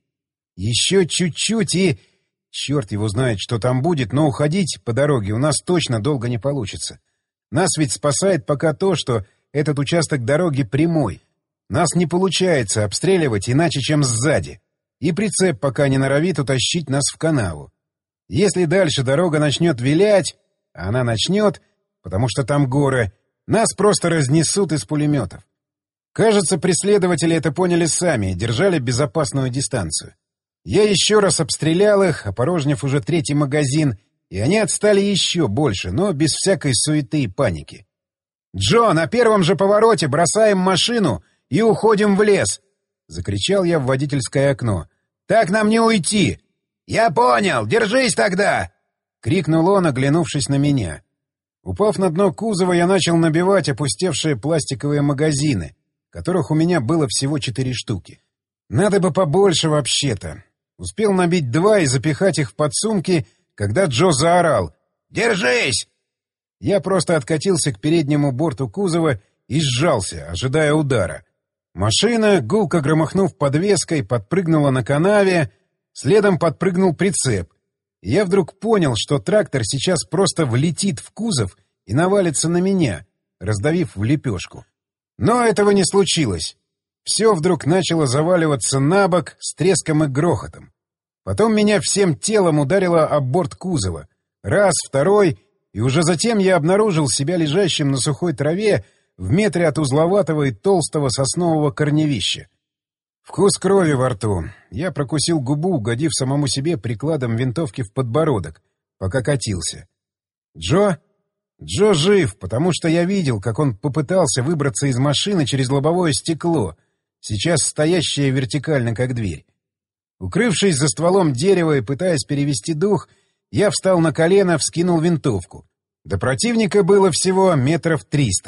Еще чуть-чуть и... Черт его знает, что там будет, но уходить по дороге у нас точно долго не получится. Нас ведь спасает пока то, что этот участок дороги прямой. Нас не получается обстреливать иначе, чем сзади. И прицеп пока не норовит утащить нас в канаву. Если дальше дорога начнет вилять, а она начнет, потому что там горы, нас просто разнесут из пулеметов. Кажется, преследователи это поняли сами и держали безопасную дистанцию. Я еще раз обстрелял их, опорожнив уже 3-й магазин, и они отстали еще больше, но без всякой суеты и паники. «Джо, на первом же повороте бросаем машину и уходим в лес!» — закричал я в водительское окно. «Так нам не уйти!» «Я понял! Держись тогда!» — крикнул он, оглянувшись на меня. Упав на дно кузова, я начал набивать опустевшие пластиковые магазины, которых у меня было всего 4 штуки. Надо бы побольше вообще-то. Успел набить 2 и запихать их в подсумки, когда Джо заорал: «Держись!» Я просто откатился к переднему борту кузова и сжался, ожидая удара. Машина, гулко громыхнув подвеской, подпрыгнула на канаве, следом подпрыгнул прицеп. И я вдруг понял, что трактор сейчас просто влетит в кузов и навалится на меня, раздавив в лепешку. Но этого не случилось. Все вдруг начало заваливаться на бок с треском и грохотом. Потом меня всем телом ударило об борт кузова. Раз, второй, и уже затем я обнаружил себя лежащим на сухой траве в метре от узловатого и толстого соснового корневища. Вкус крови во рту. Я прокусил губу, угодив самому себе прикладом винтовки в подбородок, пока катился. Джо? Джо жив, потому что я видел, как он попытался выбраться из машины через лобовое стекло, сейчас стоящее вертикально, как дверь. Укрывшись за стволом дерева и пытаясь перевести дух, я встал на колено, вскинул винтовку. До противника было всего 300 метров.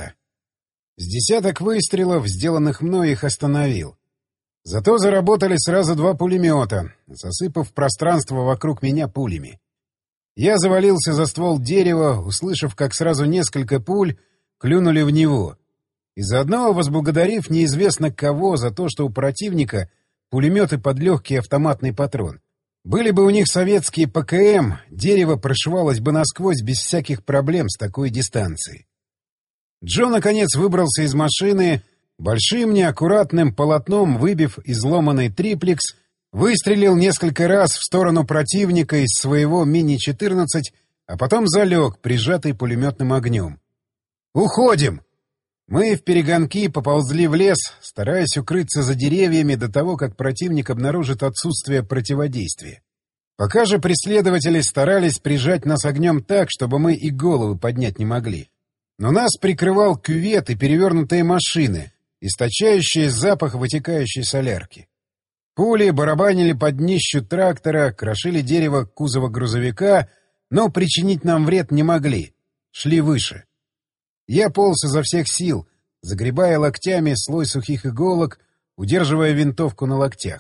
С десяток выстрелов, сделанных мной, их остановил. Зато заработали сразу 2 пулемета, засыпав пространство вокруг меня пулями. Я завалился за ствол дерева, услышав, как сразу несколько пуль клюнули в него, и заодно возблагодарив неизвестно кого за то, что у противника пулеметы под легкий автоматный патрон. Были бы у них советские ПКМ, дерево прошивалось бы насквозь без всяких проблем с такой дистанции. Джо, наконец, выбрался из машины, большим неаккуратным полотном выбив изломанный триплекс, выстрелил несколько раз в сторону противника из своего Мини-14, а потом залег, прижатый пулеметным огнем. «Уходим!» Мы вперегонки поползли в лес, стараясь укрыться за деревьями до того, как противник обнаружит отсутствие противодействия. Пока же преследователи старались прижать нас огнем так, чтобы мы и головы поднять не могли. Но нас прикрывал кювет и перевернутые машины, источающие запах вытекающей солярки. Пули барабанили под днищу трактора, крошили дерево кузова грузовика, но причинить нам вред не могли. Шли выше. Я полз изо всех сил, загребая локтями слой сухих иголок, удерживая винтовку на локтях.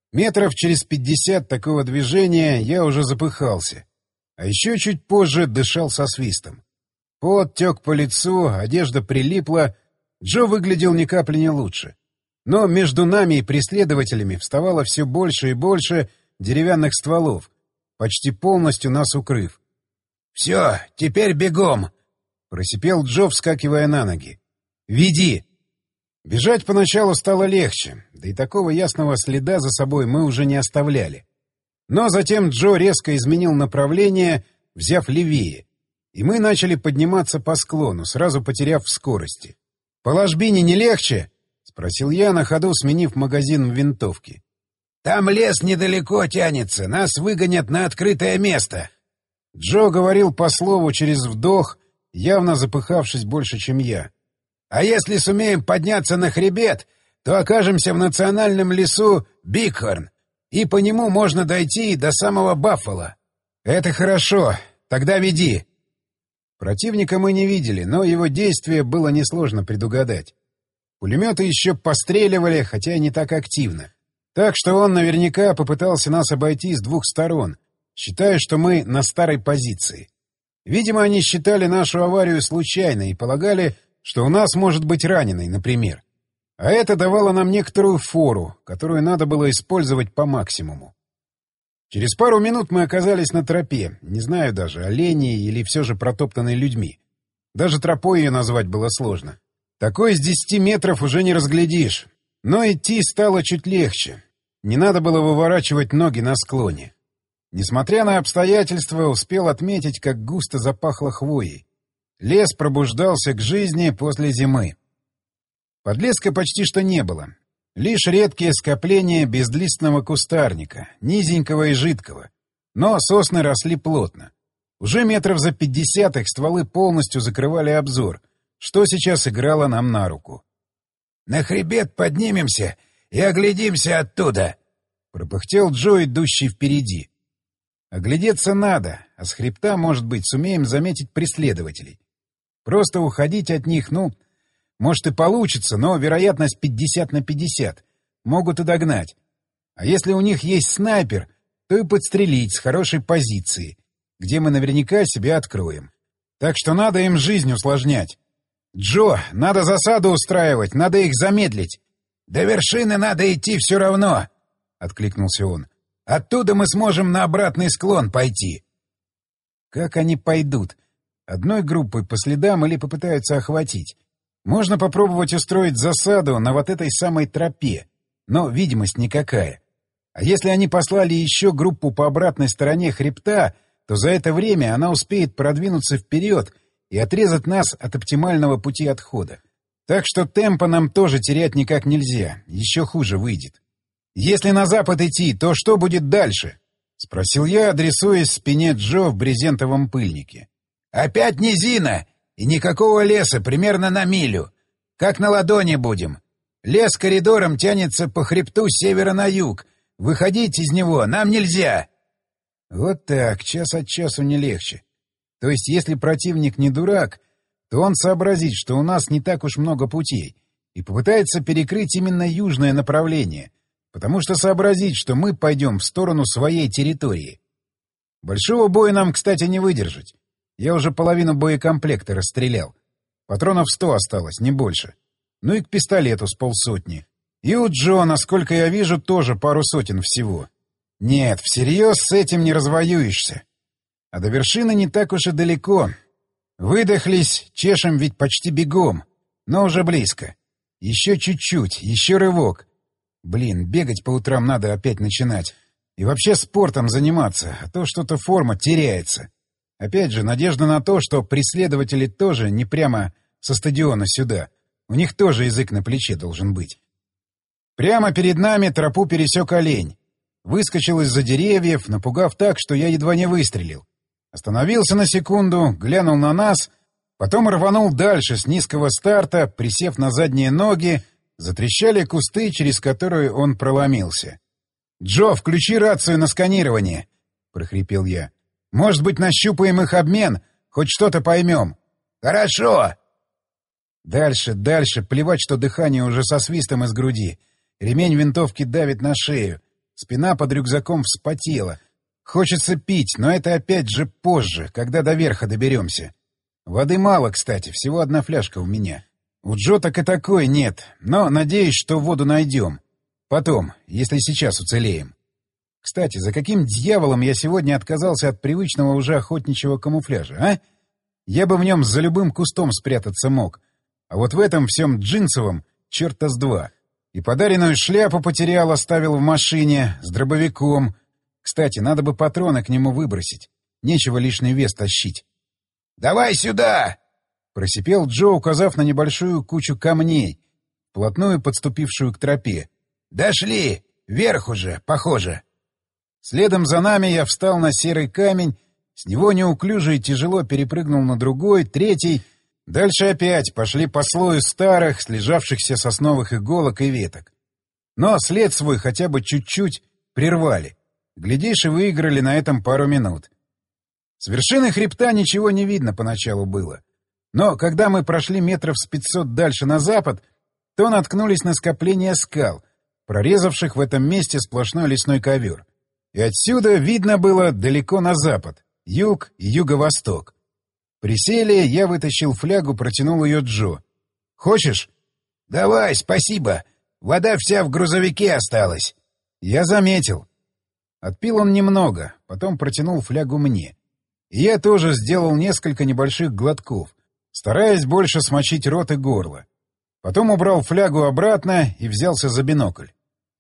Метров через 50 такого движения я уже запыхался. А еще чуть позже дышал со свистом. Пот тек по лицу, одежда прилипла. Джо выглядел ни капли не лучше. Но между нами и преследователями вставало все больше и больше деревянных стволов, почти полностью нас укрыв. — Все, теперь бегом! — просипел Джо, вскакивая на ноги. — Веди! Бежать поначалу стало легче, да и такого ясного следа за собой мы уже не оставляли. Но затем Джо резко изменил направление, взяв левее, и мы начали подниматься по склону, сразу потеряв в скорости. — По ложбине не легче? — спросил я, на ходу сменив магазин в винтовке. — Там лес недалеко тянется, нас выгонят на открытое место. Джо говорил по слову через вдох, явно запыхавшись больше, чем я. — А если сумеем подняться на хребет, то окажемся в национальном лесу Бигхорн, и по нему можно дойти до самого Баффало. — Это хорошо. Тогда веди. Противника мы не видели, но его действие было несложно предугадать. Пулеметы еще постреливали, хотя и не так активно. Так что он наверняка попытался нас обойти с двух сторон, считая, что мы на старой позиции. Видимо, они считали нашу аварию случайной и полагали, что у нас может быть раненый, например. А это давало нам некоторую фору, которую надо было использовать по максимуму. Через пару минут мы оказались на тропе, не знаю даже, оленей или все же протоптанной людьми. Даже тропой ее назвать было сложно. Такой с 10 метров уже не разглядишь. Но идти стало чуть легче. Не надо было выворачивать ноги на склоне. Несмотря на обстоятельства, успел отметить, как густо запахло хвоей. Лес пробуждался к жизни после зимы. Подлеска почти что не было. Лишь редкие скопления безлистного кустарника, низенького и жидкого. Но сосны росли плотно. Уже метров за 50 их стволы полностью закрывали обзор, что сейчас играло нам на руку. — На хребет поднимемся и оглядимся оттуда! — пропыхтел Джо, идущий впереди. Оглядеться надо, а с хребта, может быть, сумеем заметить преследователей. Просто уходить от них, может и получится, но вероятность 50 на 50. Могут и догнать. А если у них есть снайпер, то и подстрелить с хорошей позиции, где мы наверняка себя откроем. Так что надо им жизнь усложнять. Джо, надо засаду устраивать, надо их замедлить. — До вершины надо идти все равно, — откликнулся он. — Оттуда мы сможем на обратный склон пойти. Как они пойдут? Одной группой по следам или попытаются охватить? Можно попробовать устроить засаду на вот этой самой тропе, но видимость никакая. А если они послали еще группу по обратной стороне хребта, то за это время она успеет продвинуться вперед и отрезать нас от оптимального пути отхода. Так что темпа нам тоже терять никак нельзя, еще хуже выйдет. Если на запад идти, то что будет дальше? — спросил я, адресуясь спине Джо в брезентовом пыльнике. — Опять низина! И никакого леса, примерно на милю. Как на ладони будем. Лес коридором тянется по хребту с севера на юг. Выходить из него нам нельзя. Вот так, час от часу не легче. То есть, если противник не дурак, то он сообразит, что у нас не так уж много путей, и попытается перекрыть именно южное направление, потому что сообразит, что мы пойдем в сторону своей территории. Большого боя нам, кстати, не выдержать. Я уже половину боекомплекта расстрелял. Патронов 100 осталось, не больше. Ну и к пистолету с полсотни. И у Джо, насколько я вижу, тоже пару сотен всего. Нет, всерьез с этим не развоюешься. А до вершины не так уж и далеко. Выдохлись, чешем ведь почти бегом. Но уже близко. Еще чуть-чуть, еще рывок. Блин, бегать по утрам надо опять начинать. И вообще спортом заниматься, а то что-то форма теряется. Опять же, надежда на то, что преследователи тоже не прямо со стадиона сюда. У них тоже язык на плече должен быть. Прямо перед нами тропу пересек олень. Выскочил из-за деревьев, напугав так, что я едва не выстрелил. Остановился на секунду, глянул на нас, потом рванул дальше с низкого старта, присев на задние ноги, затрещали кусты, через которые он проломился. «Джо, включи рацию на сканирование!» — прохрипел я. «Может быть, нащупаем их обмен? Хоть что-то поймем». «Хорошо!» Дальше, плевать, что дыхание уже со свистом из груди. Ремень винтовки давит на шею. Спина под рюкзаком вспотела. Хочется пить, но это опять же позже, когда до верха доберемся. Воды мало, кстати, всего одна фляжка у меня. У Джо так и такой нет, но надеюсь, что воду найдем. Потом, если сейчас уцелеем. Кстати, за каким дьяволом я сегодня отказался от привычного уже охотничьего камуфляжа, а? Я бы в нем за любым кустом спрятаться мог. А вот в этом всем джинсовом черта с два. И подаренную шляпу потерял, оставил в машине, с дробовиком. Кстати, надо бы патроны к нему выбросить. Нечего лишний вес тащить. «Давай сюда!» — просипел Джо, указав на небольшую кучу камней, вплотную подступившую к тропе. «Дошли! Вверх уже, похоже!» Следом за нами я встал на серый камень, с него неуклюже и тяжело перепрыгнул на другой, третий. Дальше опять пошли по слою старых, слежавшихся сосновых иголок и веток. Но след свой хотя бы чуть-чуть прервали. Глядишь, и выиграли на этом пару минут. С вершины хребта ничего не видно поначалу было. Но когда мы прошли метров с 500 дальше на запад, то наткнулись на скопление скал, прорезавших в этом месте сплошной лесной ковер. И отсюда видно было далеко на запад, юг и юго-восток. Присели, я вытащил флягу, протянул ее Джо. «Хочешь?» «Давай, спасибо. Вода вся в грузовике осталась». «Я заметил». Отпил он немного, потом протянул флягу мне. И я тоже сделал несколько небольших глотков, стараясь больше смочить рот и горло. Потом убрал флягу обратно и взялся за бинокль.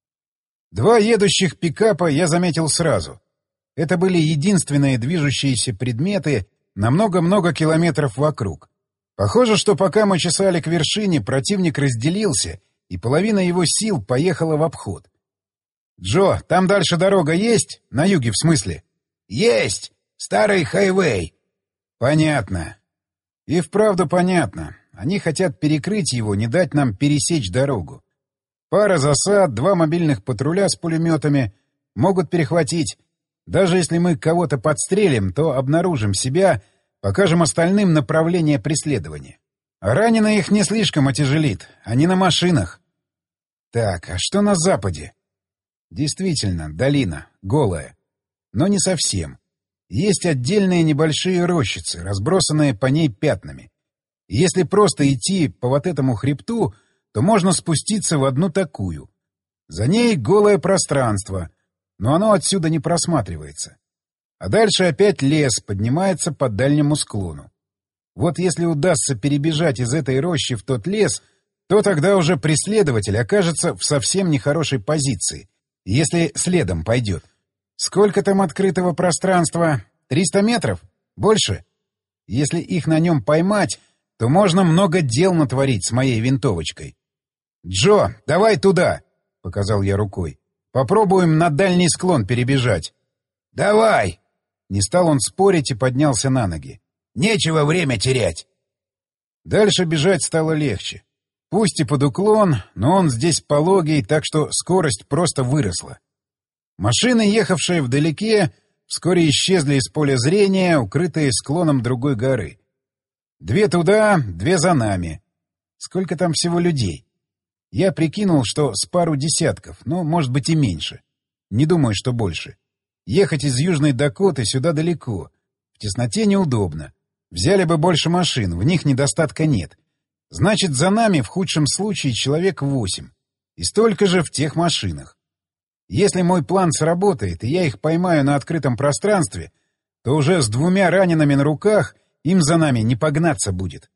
Два едущих пикапа я заметил сразу. Это были единственные движущиеся предметы на много-много километров вокруг. Похоже, что пока мы чесали к вершине, противник разделился, и половина его сил поехала в обход. «Джо, там дальше дорога есть? На юге, в смысле?» «Есть! Старый хайвей!» «Понятно. И вправду понятно. Они хотят перекрыть его, не дать нам пересечь дорогу. Пара засад, 2 мобильных патруля с пулеметами могут перехватить. Даже если мы кого-то подстрелим, то обнаружим себя, покажем остальным направление преследования. А раненые их не слишком отяжелит. Они на машинах. Так, а что на западе? Действительно, долина, голая. Но не совсем. Есть отдельные небольшие рощицы, разбросанные по ней пятнами. И если просто идти по вот этому хребту, то можно спуститься в одну такую. За ней голое пространство, но оно отсюда не просматривается. А дальше опять лес поднимается по дальнему склону. Вот если удастся перебежать из этой рощи в тот лес, то тогда уже преследователь окажется в совсем нехорошей позиции, если следом пойдет. Сколько там открытого пространства? 300 метров? Больше? Если их на нем поймать, то можно много дел натворить с моей винтовочкой. «Джо, давай туда!» — показал я рукой. «Попробуем на дальний склон перебежать». «Давай!» Не стал он спорить и поднялся на ноги. «Нечего время терять!» Дальше бежать стало легче. Пусть и под уклон, но он здесь пологий, так что скорость просто выросла. Машины, ехавшие вдалеке, вскоре исчезли из поля зрения, укрытые склоном другой горы. 2 туда, 2 за нами. Сколько там всего людей? Я прикинул, что с пару десятков, но, может быть, и меньше. Не думаю, что больше. Ехать из Южной Дакоты сюда далеко. В тесноте неудобно. Взяли бы больше машин, в них недостатка нет. Значит, за нами в худшем случае человек 8. И столько же в тех машинах. Если мой план сработает, и я их поймаю на открытом пространстве, то уже с 2 ранеными на руках им за нами не погнаться будет.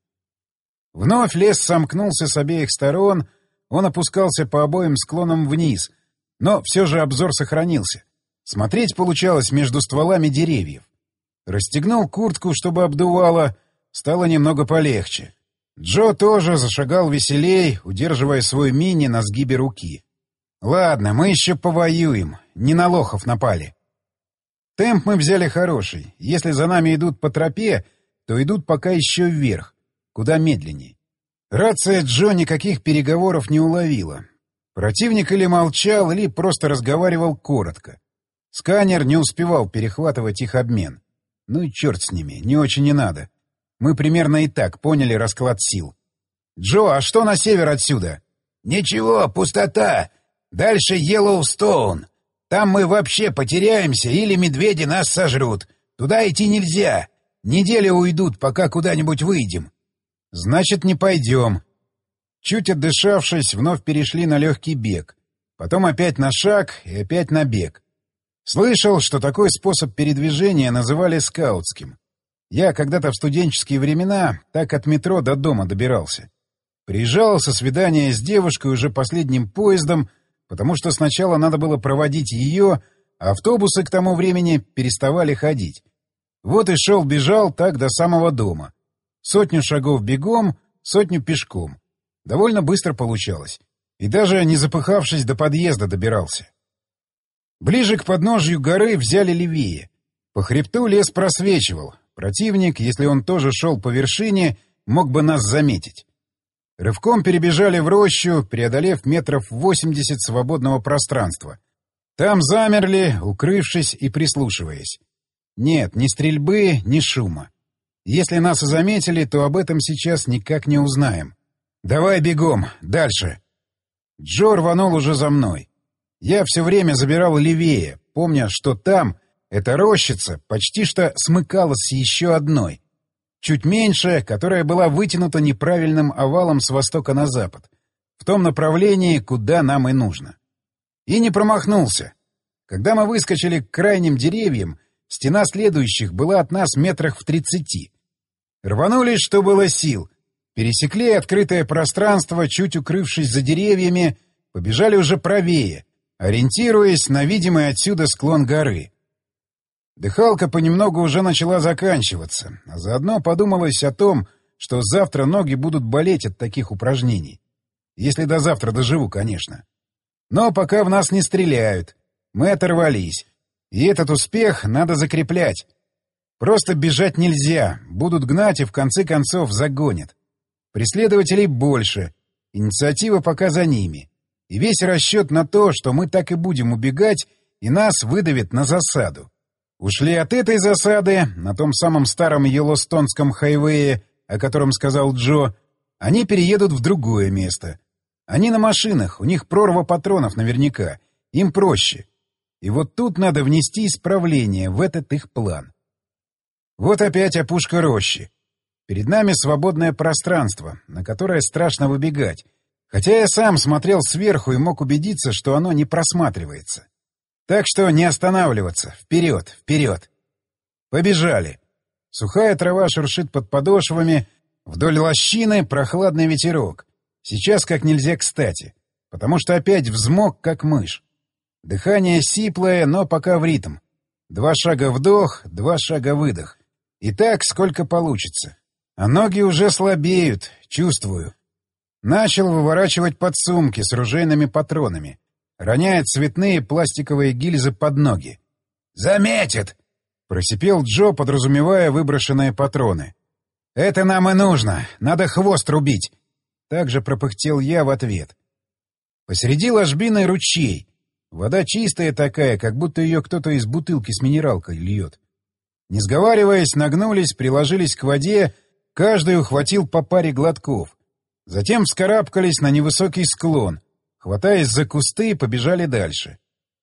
Вновь лес сомкнулся с обеих сторон, он опускался по обоим склонам вниз, но все же обзор сохранился. Смотреть получалось между стволами деревьев. Расстегнул куртку, чтобы обдувало, стало немного полегче. Джо тоже зашагал веселей, удерживая свой мини на сгибе руки. Ладно, мы еще повоюем, не на лохов напали. Темп мы взяли хороший. Если за нами идут по тропе, то идут пока еще вверх, куда медленней. Рация Джо никаких переговоров не уловила. Противник или молчал, или просто разговаривал коротко. Сканер не успевал перехватывать их обмен. Ну и черт с ними, не очень и надо. Мы примерно и так поняли расклад сил. «Джо, а что на север отсюда?» «Ничего, пустота. Дальше Йеллоустоун. Там мы вообще потеряемся или медведи нас сожрут. Туда идти нельзя. Недели уйдут, пока куда-нибудь выйдем». «Значит, не пойдем». Чуть отдышавшись, вновь перешли на легкий бег. Потом опять на шаг и опять на бег. Слышал, что такой способ передвижения называли скаутским. Я когда-то в студенческие времена так от метро до дома добирался. Приезжал со свидания с девушкой уже последним поездом, потому что сначала надо было проводить ее, а автобусы к тому времени переставали ходить. Вот и шел-бежал так до самого дома. 100 шагов бегом, 100 пешком. Довольно быстро получалось. И даже не запыхавшись до подъезда добирался. Ближе к подножью горы взяли левее. По хребту лес просвечивал. Противник, если он тоже шел по вершине, мог бы нас заметить. Рывком перебежали в рощу, преодолев метров 80 свободного пространства. Там замерли, укрывшись и прислушиваясь. Нет, ни стрельбы, ни шума. Если нас и заметили, то об этом сейчас никак не узнаем. «Давай бегом, дальше!» Джо рванул уже за мной. Я все время забирал левее, помня, что там эта рощица почти что смыкалась с еще одной, чуть меньше, которая была вытянута неправильным овалом с востока на запад, в том направлении, куда нам и нужно. И не промахнулся. Когда мы выскочили к крайним деревьям, стена следующих была от нас метрах в 30. Рванулись, что было сил. Пересекли открытое пространство, чуть укрывшись за деревьями, побежали уже правее, ориентируясь на видимый отсюда склон горы. Дыхалка понемногу уже начала заканчиваться, а заодно подумалось о том, что завтра ноги будут болеть от таких упражнений. Если до завтра доживу, конечно. Но пока в нас не стреляют, мы оторвались, и этот успех надо закреплять. Просто бежать нельзя, будут гнать и в конце концов загонят. Преследователей больше, инициатива пока за ними. И весь расчет на то, что мы так и будем убегать, и нас выдавят на засаду. Ушли от этой засады, на том самом старом Йеллоустонском хайвее, о котором сказал Джо, они переедут в другое место. Они на машинах, у них прорва патронов наверняка, им проще. И вот тут надо внести исправление в этот их план. Вот опять опушка рощи. Перед нами свободное пространство, на которое страшно выбегать, хотя я сам смотрел сверху и мог убедиться, что оно не просматривается. Так что не останавливаться, вперед, вперед. Побежали. Сухая трава шуршит под подошвами, вдоль лощины прохладный ветерок. Сейчас как нельзя кстати, потому что опять взмок, как мышь. Дыхание сиплое, но пока в ритм. 2 шага вдох, 2 шага выдох. И так сколько получится. А ноги уже слабеют, чувствую. Начал выворачивать подсумки с ружейными патронами. Роняет цветные пластиковые гильзы под ноги. «Заметит!» — просипел Джо, подразумевая выброшенные патроны. «Это нам и нужно. Надо хвост рубить!» Также пропыхтел я в ответ. Посреди ложбины ручей. Вода чистая такая, как будто ее кто-то из бутылки с минералкой льет. Не сговариваясь, нагнулись, приложились к воде, каждый ухватил по паре глотков. Затем вскарабкались на невысокий склон. Хватаясь за кусты, побежали дальше.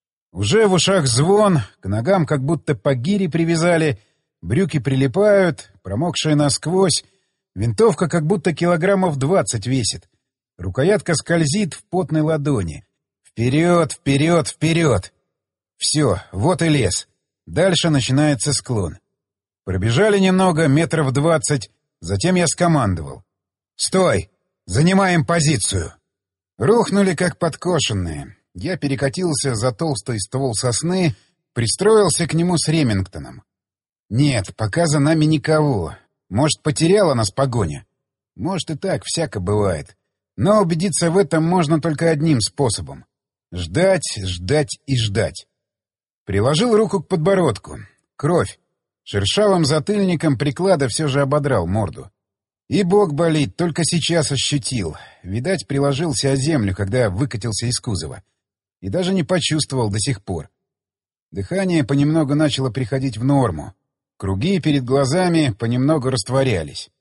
Уже в ушах звон, к ногам как будто по гире привязали, брюки прилипают, промокшие насквозь, винтовка как будто килограммов 20 весит. Рукоятка скользит в потной ладони. Вперед, вперед, вперед! Все, вот и лес. Дальше начинается склон. Пробежали немного, метров 20, затем я скомандовал. «Стой! Занимаем позицию!» Рухнули, как подкошенные. Я перекатился за толстый ствол сосны, пристроился к нему с Ремингтоном. Нет, пока за нами никого. Может, потеряла нас погоня? Может, и так, всяко бывает. Но убедиться в этом можно только одним способом. Ждать, ждать и ждать. Приложил руку к подбородку. Кровь. Шершавым затыльником приклада все же ободрал морду. И бок болит, только сейчас ощутил. Видать, приложился о землю, когда выкатился из кузова. И даже не почувствовал до сих пор. Дыхание понемногу начало приходить в норму. Круги перед глазами понемногу растворялись.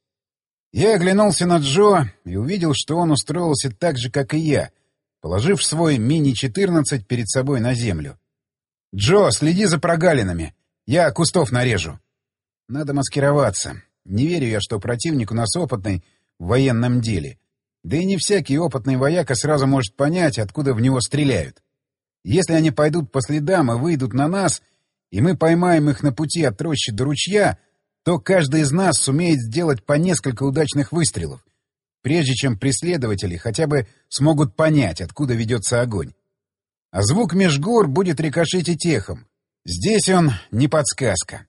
Я оглянулся на Джо и увидел, что он устроился так же, как и я, положив свой Мини-14 перед собой на землю. Джо, следи за прогалинами. Я кустов нарежу. Надо маскироваться. Не верю я, что противник у нас опытный в военном деле. Да и не всякий опытный вояка сразу может понять, откуда в него стреляют. Если они пойдут по следам и выйдут на нас, и мы поймаем их на пути от рощи до ручья, то каждый из нас сумеет сделать по несколько удачных выстрелов, прежде чем преследователи хотя бы смогут понять, откуда ведется огонь. А звук меж гор будет рикошетить эхом. Здесь он не подсказка.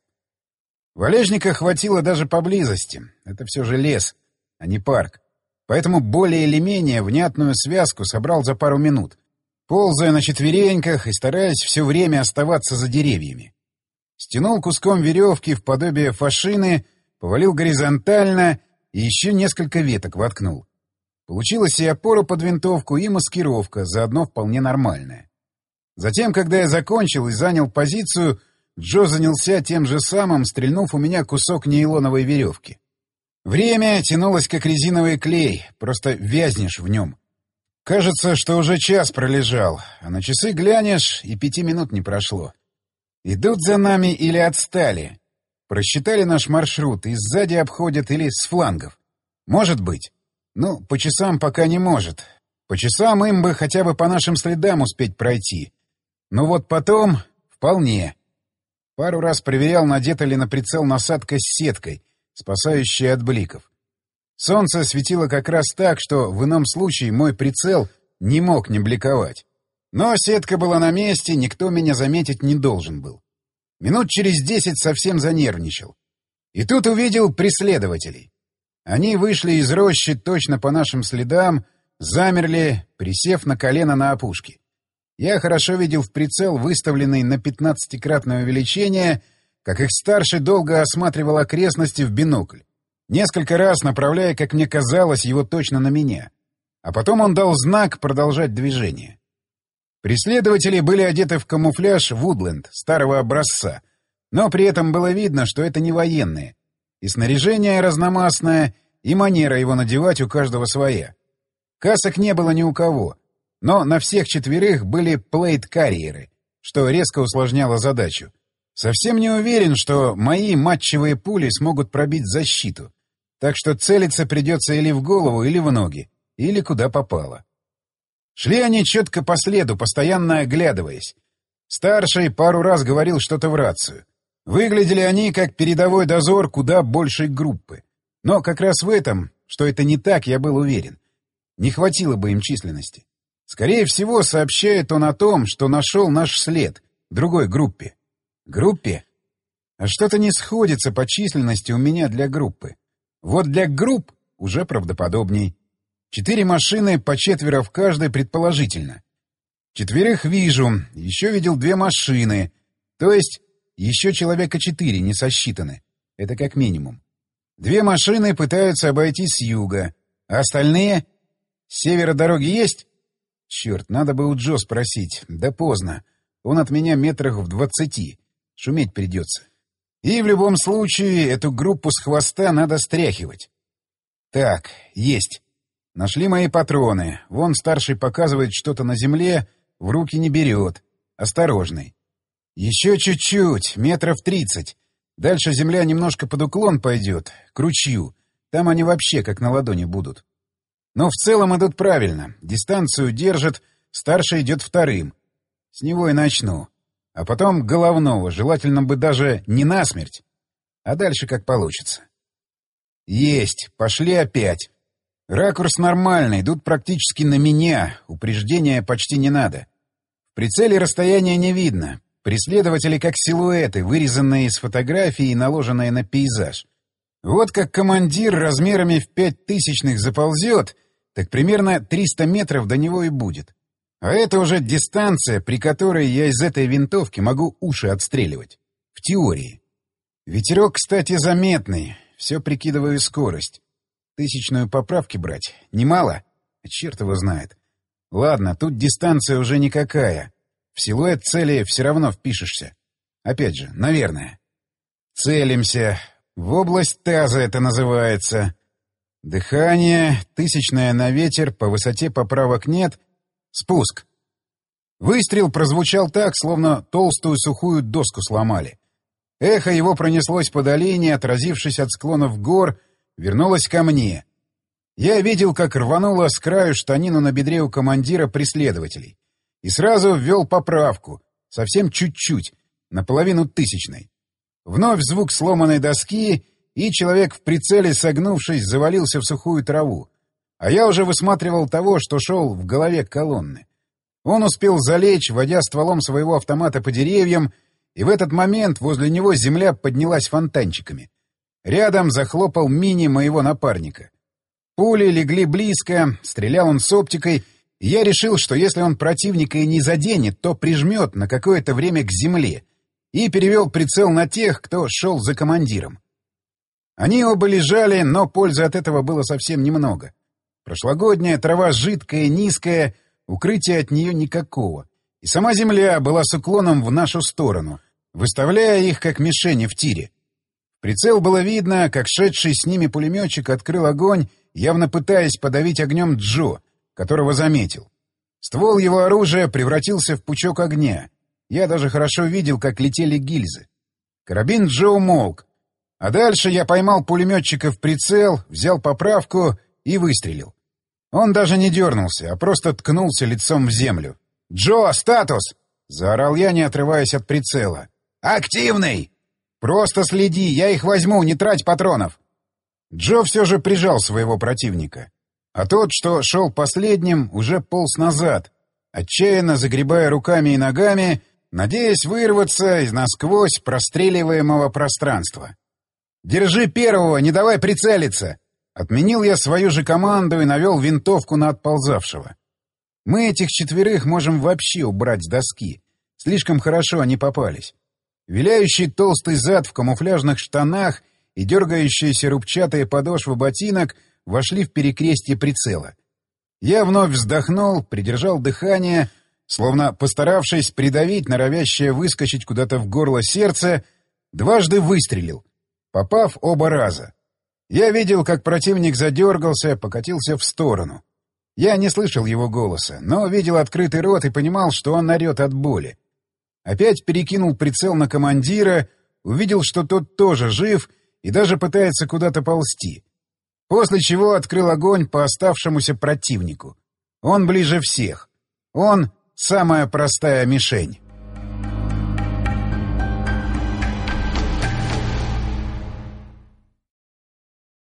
Валежника хватило даже поблизости. Это все же лес, а не парк. Поэтому более или менее внятную связку собрал за пару минут, ползая на четвереньках и стараясь все время оставаться за деревьями. Стянул куском веревки в подобие фашины, повалил горизонтально и еще несколько веток воткнул. Получилась и опора под винтовку, и маскировка, заодно вполне нормальная. Затем, когда я закончил и занял позицию, Джо занялся тем же самым, стрельнув у меня кусок нейлоновой веревки. Время тянулось как резиновый клей, просто вязнешь в нем. Кажется, что уже час пролежал, а на часы глянешь, и 5 минут не прошло. Идут за нами или отстали? Просчитали наш маршрут и сзади обходят или с флангов? Может быть. Ну, по часам пока не может. По часам им бы хотя бы по нашим следам успеть пройти. Но вот потом вполне. Пару раз проверял, надета ли на прицел насадка с сеткой, спасающая от бликов. Солнце светило как раз так, что в ином случае мой прицел не мог не бликовать. Но сетка была на месте, никто меня заметить не должен был. Минут через 10 совсем занервничал. И тут увидел преследователей. Они вышли из рощи точно по нашим следам, замерли, присев на колено на опушке. Я хорошо видел в прицел, выставленный на 15-кратное увеличение, как их старший долго осматривал окрестности в бинокль, несколько раз направляя, как мне казалось, его точно на меня. А потом он дал знак продолжать движение. Преследователи были одеты в камуфляж «Вудленд» старого образца, но при этом было видно, что это не военные. И снаряжение разномастное, и манера его надевать у каждого своя. Касок не было ни у кого, но на всех четверых были плейт-карьеры, что резко усложняло задачу. Совсем не уверен, что мои матчевые пули смогут пробить защиту, так что целиться придется или в голову, или в ноги, или куда попало. Шли они четко по следу, постоянно оглядываясь. Старший пару раз говорил что-то в рацию. Выглядели они как передовой дозор куда большей группы. Но как раз в этом, что это не так, я был уверен. Не хватило бы им численности. Скорее всего, сообщает он о том, что нашел наш след другой группе. Группе? А что-то не сходится по численности у меня для группы. Вот для групп уже правдоподобней. 4 машины по 4 в каждой предположительно. 4 вижу, еще видел 2 машины, то есть еще человека 4 не сосчитаны. Это как минимум. 2 машины пытаются обойти с юга, а остальные... С севера дороги есть? Черт, надо бы у Джо спросить. Да поздно. Он от меня метрах в 20. Шуметь придется. И в любом случае эту группу с хвоста надо стряхивать. Так, есть. Нашли мои патроны. Вон старший показывает что-то на земле, в руки не берет. Осторожный. Еще чуть-чуть, метров 30. Дальше земля немножко под уклон пойдет, к ручью. Там они вообще как на ладони будут. Но в целом идут правильно. Дистанцию держат, старший идет вторым. С него и начну. А потом головного, желательно бы даже не насмерть. А дальше как получится. Есть, пошли опять. Ракурс нормальный, идут практически на меня, упреждения почти не надо. В прицеле расстояния не видно. Преследователи как силуэты, вырезанные из фотографии и наложенные на пейзаж. Вот как командир размерами в 5000 заползет, так примерно 300 метров до него и будет. А это уже дистанция, при которой я из этой винтовки могу уши отстреливать. В теории. Ветерок, кстати, заметный. Все прикидываю скорость. 1000-ю поправки брать? Немало? Черт его знает. Ладно, тут дистанция уже никакая. В силуэт цели все равно впишешься. Опять же, наверное. Целимся. В область таза это называется. Дыхание, 1000-я на ветер, по высоте поправок нет. Спуск. Выстрел прозвучал так, словно толстую сухую доску сломали. Эхо его пронеслось по долине, отразившись от склонов гор, вернулось ко мне. Я видел, как рвануло с краю штанину на бедре у командира преследователей. И сразу ввел поправку, совсем чуть-чуть, наполовину тысячной. Вновь звук сломанной доски, и человек в прицеле, согнувшись, завалился в сухую траву. А я уже высматривал того, что шел в голове колонны. Он успел залечь, водя стволом своего автомата по деревьям, и в этот момент возле него земля поднялась фонтанчиками. Рядом захлопал мини моего напарника. Пули легли близко, стрелял он с оптикой, и я решил, что если он противника и не заденет, то прижмет на какое-то время к земле, и перевел прицел на тех, кто шел за командиром. Они оба лежали, но пользы от этого было совсем немного. Прошлогодняя трава жидкая, низкая, укрытия от нее никакого. И сама земля была с уклоном в нашу сторону, выставляя их как мишени в тире. В прицел было видно, как шедший с ними пулеметчик открыл огонь, явно пытаясь подавить огнем Джо, которого заметил. Ствол его оружия превратился в пучок огня. Я даже хорошо видел, как летели гильзы. Карабин Джо умолк. А дальше я поймал пулеметчика в прицел, взял поправку и выстрелил. Он даже не дернулся, а просто ткнулся лицом в землю. «Джо, статус!» — заорал я, не отрываясь от прицела. «Активный!» «Просто следи, я их возьму, не трать патронов!» Джо все же прижал своего противника. А тот, что шел последним, уже полз назад, отчаянно загребая руками и ногами, надеясь вырваться из насквозь простреливаемого пространства. «Держи первого, не давай прицелиться!» Отменил я свою же команду и навел винтовку на отползавшего. Мы этих четверых можем вообще убрать с доски. Слишком хорошо они попались. Виляющий толстый зад в камуфляжных штанах и дергающиеся рубчатые подошвы ботинок вошли в перекрестье прицела. Я вновь вздохнул, придержал дыхание, словно постаравшись придавить норовящее выскочить куда-то в горло сердце, дважды выстрелил, попав оба раза. Я видел, как противник задергался, покатился в сторону. Я не слышал его голоса, но видел открытый рот и понимал, что он орет от боли. Опять перекинул прицел на командира, увидел, что тот тоже жив и даже пытается куда-то ползти. После чего открыл огонь по оставшемуся противнику. Он ближе всех. Он — самая простая мишень.